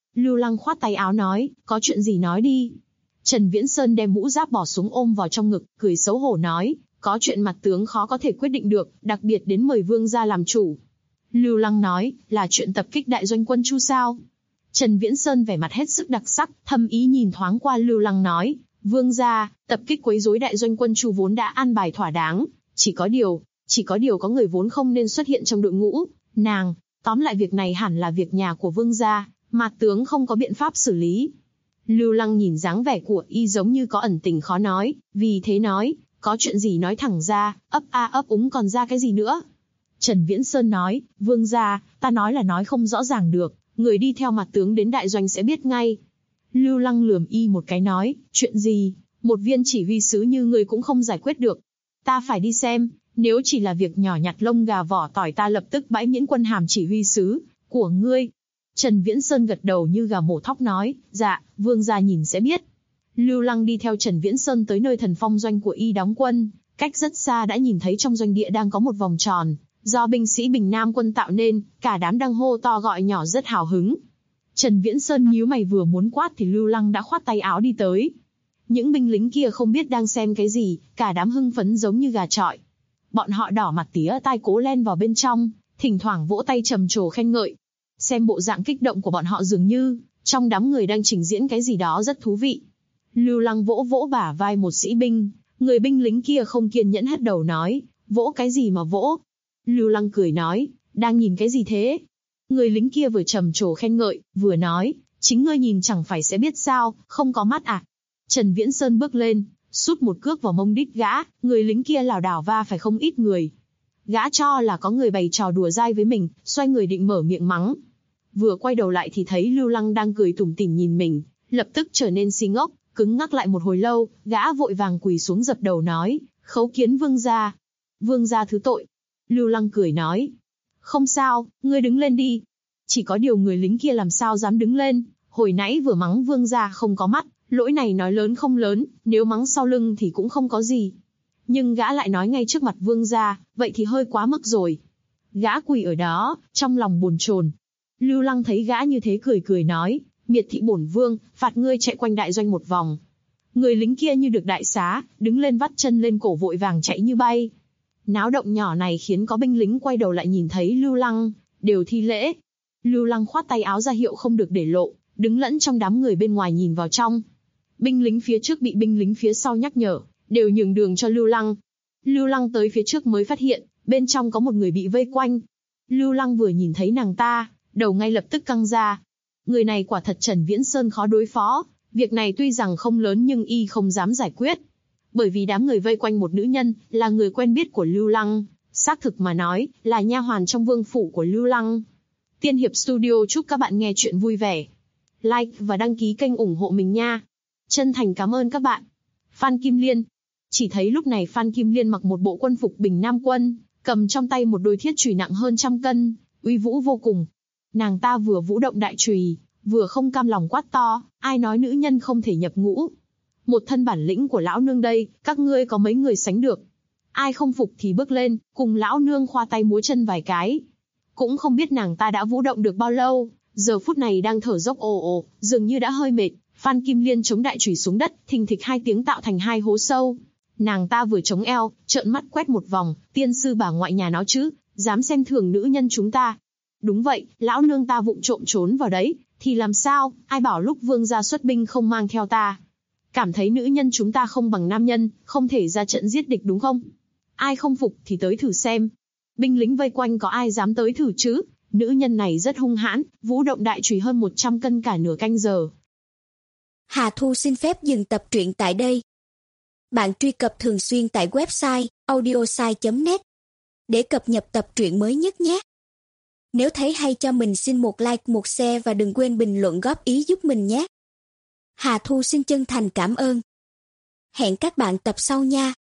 Lưu Lăng khoát tay áo nói, có chuyện gì nói đi. Trần Viễn Sơn đem mũ giáp bỏ xuống ôm vào trong ngực, cười xấu hổ nói, có chuyện mặt tướng khó có thể quyết định được, đặc biệt đến mời vương gia làm chủ. Lưu Lăng nói, là chuyện tập kích đại doanh quân Chu sao? Trần Viễn Sơn vẻ mặt hết sức đặc sắc, thâm ý nhìn thoáng qua Lưu Lăng nói, vương gia, tập kích quấy rối đại doanh quân Chu vốn đã an bài thỏa đáng, chỉ có điều có người vốn không nên xuất hiện trong đội ngũ, tóm lại việc này hẳn là việc nhà của vương gia, mặt tướng không có biện pháp xử lý. Lưu Lăng nhìn dáng vẻ của y giống như có ẩn tình khó nói, vì thế nói, có chuyện gì nói thẳng ra, ấp a ấp úng còn ra cái gì nữa. Trần Viễn Sơn nói, vương gia, ta nói là nói không rõ ràng được, người đi theo mặt tướng đến đại doanh sẽ biết ngay. Lưu Lăng lườm y một cái nói, chuyện gì, một viên chỉ huy sứ như ngươi cũng không giải quyết được. Ta phải đi xem, nếu chỉ là việc nhỏ nhặt lông gà vỏ tỏi ta lập tức bãi miễn quân hàm chỉ huy sứ của ngươi. Trần Viễn Sơn gật đầu như gà mổ thóc nói, dạ, vương gia nhìn sẽ biết. Lưu Lăng đi theo Trần Viễn Sơn tới nơi Thần Phong doanh của y đóng quân, cách rất xa đã nhìn thấy trong doanh địa đang có một vòng tròn, do binh sĩ Bình Nam quân tạo nên, cả đám đang hô to gọi nhỏ rất hào hứng. Trần Viễn Sơn nhíu mày vừa muốn quát thì Lưu Lăng đã khoát tay áo đi tới. Những binh lính kia không biết đang xem cái gì, cả đám hưng phấn giống như gà chọi. Bọn họ đỏ mặt tía tai cố len vào bên trong, thỉnh thoảng vỗ tay trầm trồ khen ngợi. Xem bộ dạng kích động của bọn họ dường như, trong đám người đang trình diễn cái gì đó rất thú vị. Lưu Lăng vỗ vỗ bả vai một sĩ binh, người binh lính kia không kiên nhẫn hất đầu nói, vỗ cái gì mà vỗ. Lưu Lăng cười nói, đang nhìn cái gì thế? Người lính kia vừa trầm trồ khen ngợi, vừa nói, chính ngươi nhìn chẳng phải sẽ biết sao, không có mắt à? Trần Viễn Sơn bước lên, sút một cước vào mông đít gã, người lính kia lảo đảo va phải không ít người. Gã cho là có người bày trò đùa dai với mình, xoay người định mở miệng mắng. Vừa quay đầu lại thì thấy Lưu Lăng đang cười tủm tỉm nhìn mình, lập tức trở nên si ngốc, cứng ngắc lại một hồi lâu, gã vội vàng quỳ xuống dập đầu nói, khấu kiến vương gia. Vương gia thứ tội. Lưu Lăng cười nói, không sao, ngươi đứng lên đi. Chỉ có điều người lính kia làm sao dám đứng lên, hồi nãy vừa mắng vương gia không có mắt, lỗi này nói lớn không lớn, nếu mắng sau lưng thì cũng không có gì. Nhưng gã lại nói ngay trước mặt vương gia, vậy thì hơi quá mức rồi. Gã quỳ ở đó, trong lòng bồn chồn. Lưu Lăng thấy gã như thế cười cười nói, miệt thị bổn vương, phạt ngươi chạy quanh đại doanh một vòng. Người lính kia như được đại xá, đứng lên vắt chân lên cổ vội vàng chạy như bay. Náo động nhỏ này khiến có binh lính quay đầu lại nhìn thấy Lưu Lăng, đều thi lễ. Lưu Lăng khoát tay áo ra hiệu không được để lộ, đứng lẫn trong đám người bên ngoài nhìn vào trong. Binh lính phía trước bị binh lính phía sau nhắc nhở, đều nhường đường cho Lưu Lăng. Lưu Lăng tới phía trước mới phát hiện, bên trong có một người bị vây quanh. Lưu Lăng vừa nhìn thấy nàng ta, đầu ngay lập tức căng ra. Người này quả thật Trần Viễn Sơn khó đối phó, việc này tuy rằng không lớn nhưng y không dám giải quyết. Bởi vì đám người vây quanh một nữ nhân, là người quen biết của Lưu Lăng, xác thực mà nói, là nha hoàn trong vương phủ của Lưu Lăng. Tiên Hiệp Studio chúc các bạn nghe chuyện vui vẻ. Like và đăng ký kênh ủng hộ mình nha. Chân thành cảm ơn các bạn. Phan Kim Liên. Chỉ thấy lúc này Phan Kim Liên mặc một bộ quân phục Bình Nam quân, cầm trong tay một đôi thiết chùy nặng hơn 100 cân, uy vũ vô cùng. Nàng ta vừa vũ động đại chùy, vừa không cam lòng quát to, ai nói nữ nhân không thể nhập ngũ. Một thân bản lĩnh của lão nương đây, các ngươi có mấy người sánh được. Ai không phục thì bước lên, cùng lão nương khoa tay múa chân vài cái. Cũng không biết nàng ta đã vũ động được bao lâu, giờ phút này đang thở dốc ồ ồ, dường như đã hơi mệt. Phan Kim Liên chống đại chùy xuống đất, thình thịch 2 tiếng tạo thành 2 hố sâu. Nàng ta vừa chống eo, trợn mắt quét một vòng, tiên sư bà ngoại nhà nó chứ, dám xem thường nữ nhân chúng ta. Đúng vậy, lão nương ta vụng trộm trốn vào đấy, thì làm sao, ai bảo lúc vương gia xuất binh không mang theo ta. Cảm thấy nữ nhân chúng ta không bằng nam nhân, không thể ra trận giết địch đúng không? Ai không phục thì tới thử xem. Binh lính vây quanh có ai dám tới thử chứ? Nữ nhân này rất hung hãn, vũ động đại chùy hơn 100 cân cả nửa canh giờ. Hà Thu xin phép dừng tập truyện tại đây. Bạn truy cập thường xuyên tại website audiosai.net để cập nhật tập truyện mới nhất nhé. Nếu thấy hay cho mình xin một like, một share và đừng quên bình luận góp ý giúp mình nhé. Hà Thu xin chân thành cảm ơn. Hẹn các bạn tập sau nha.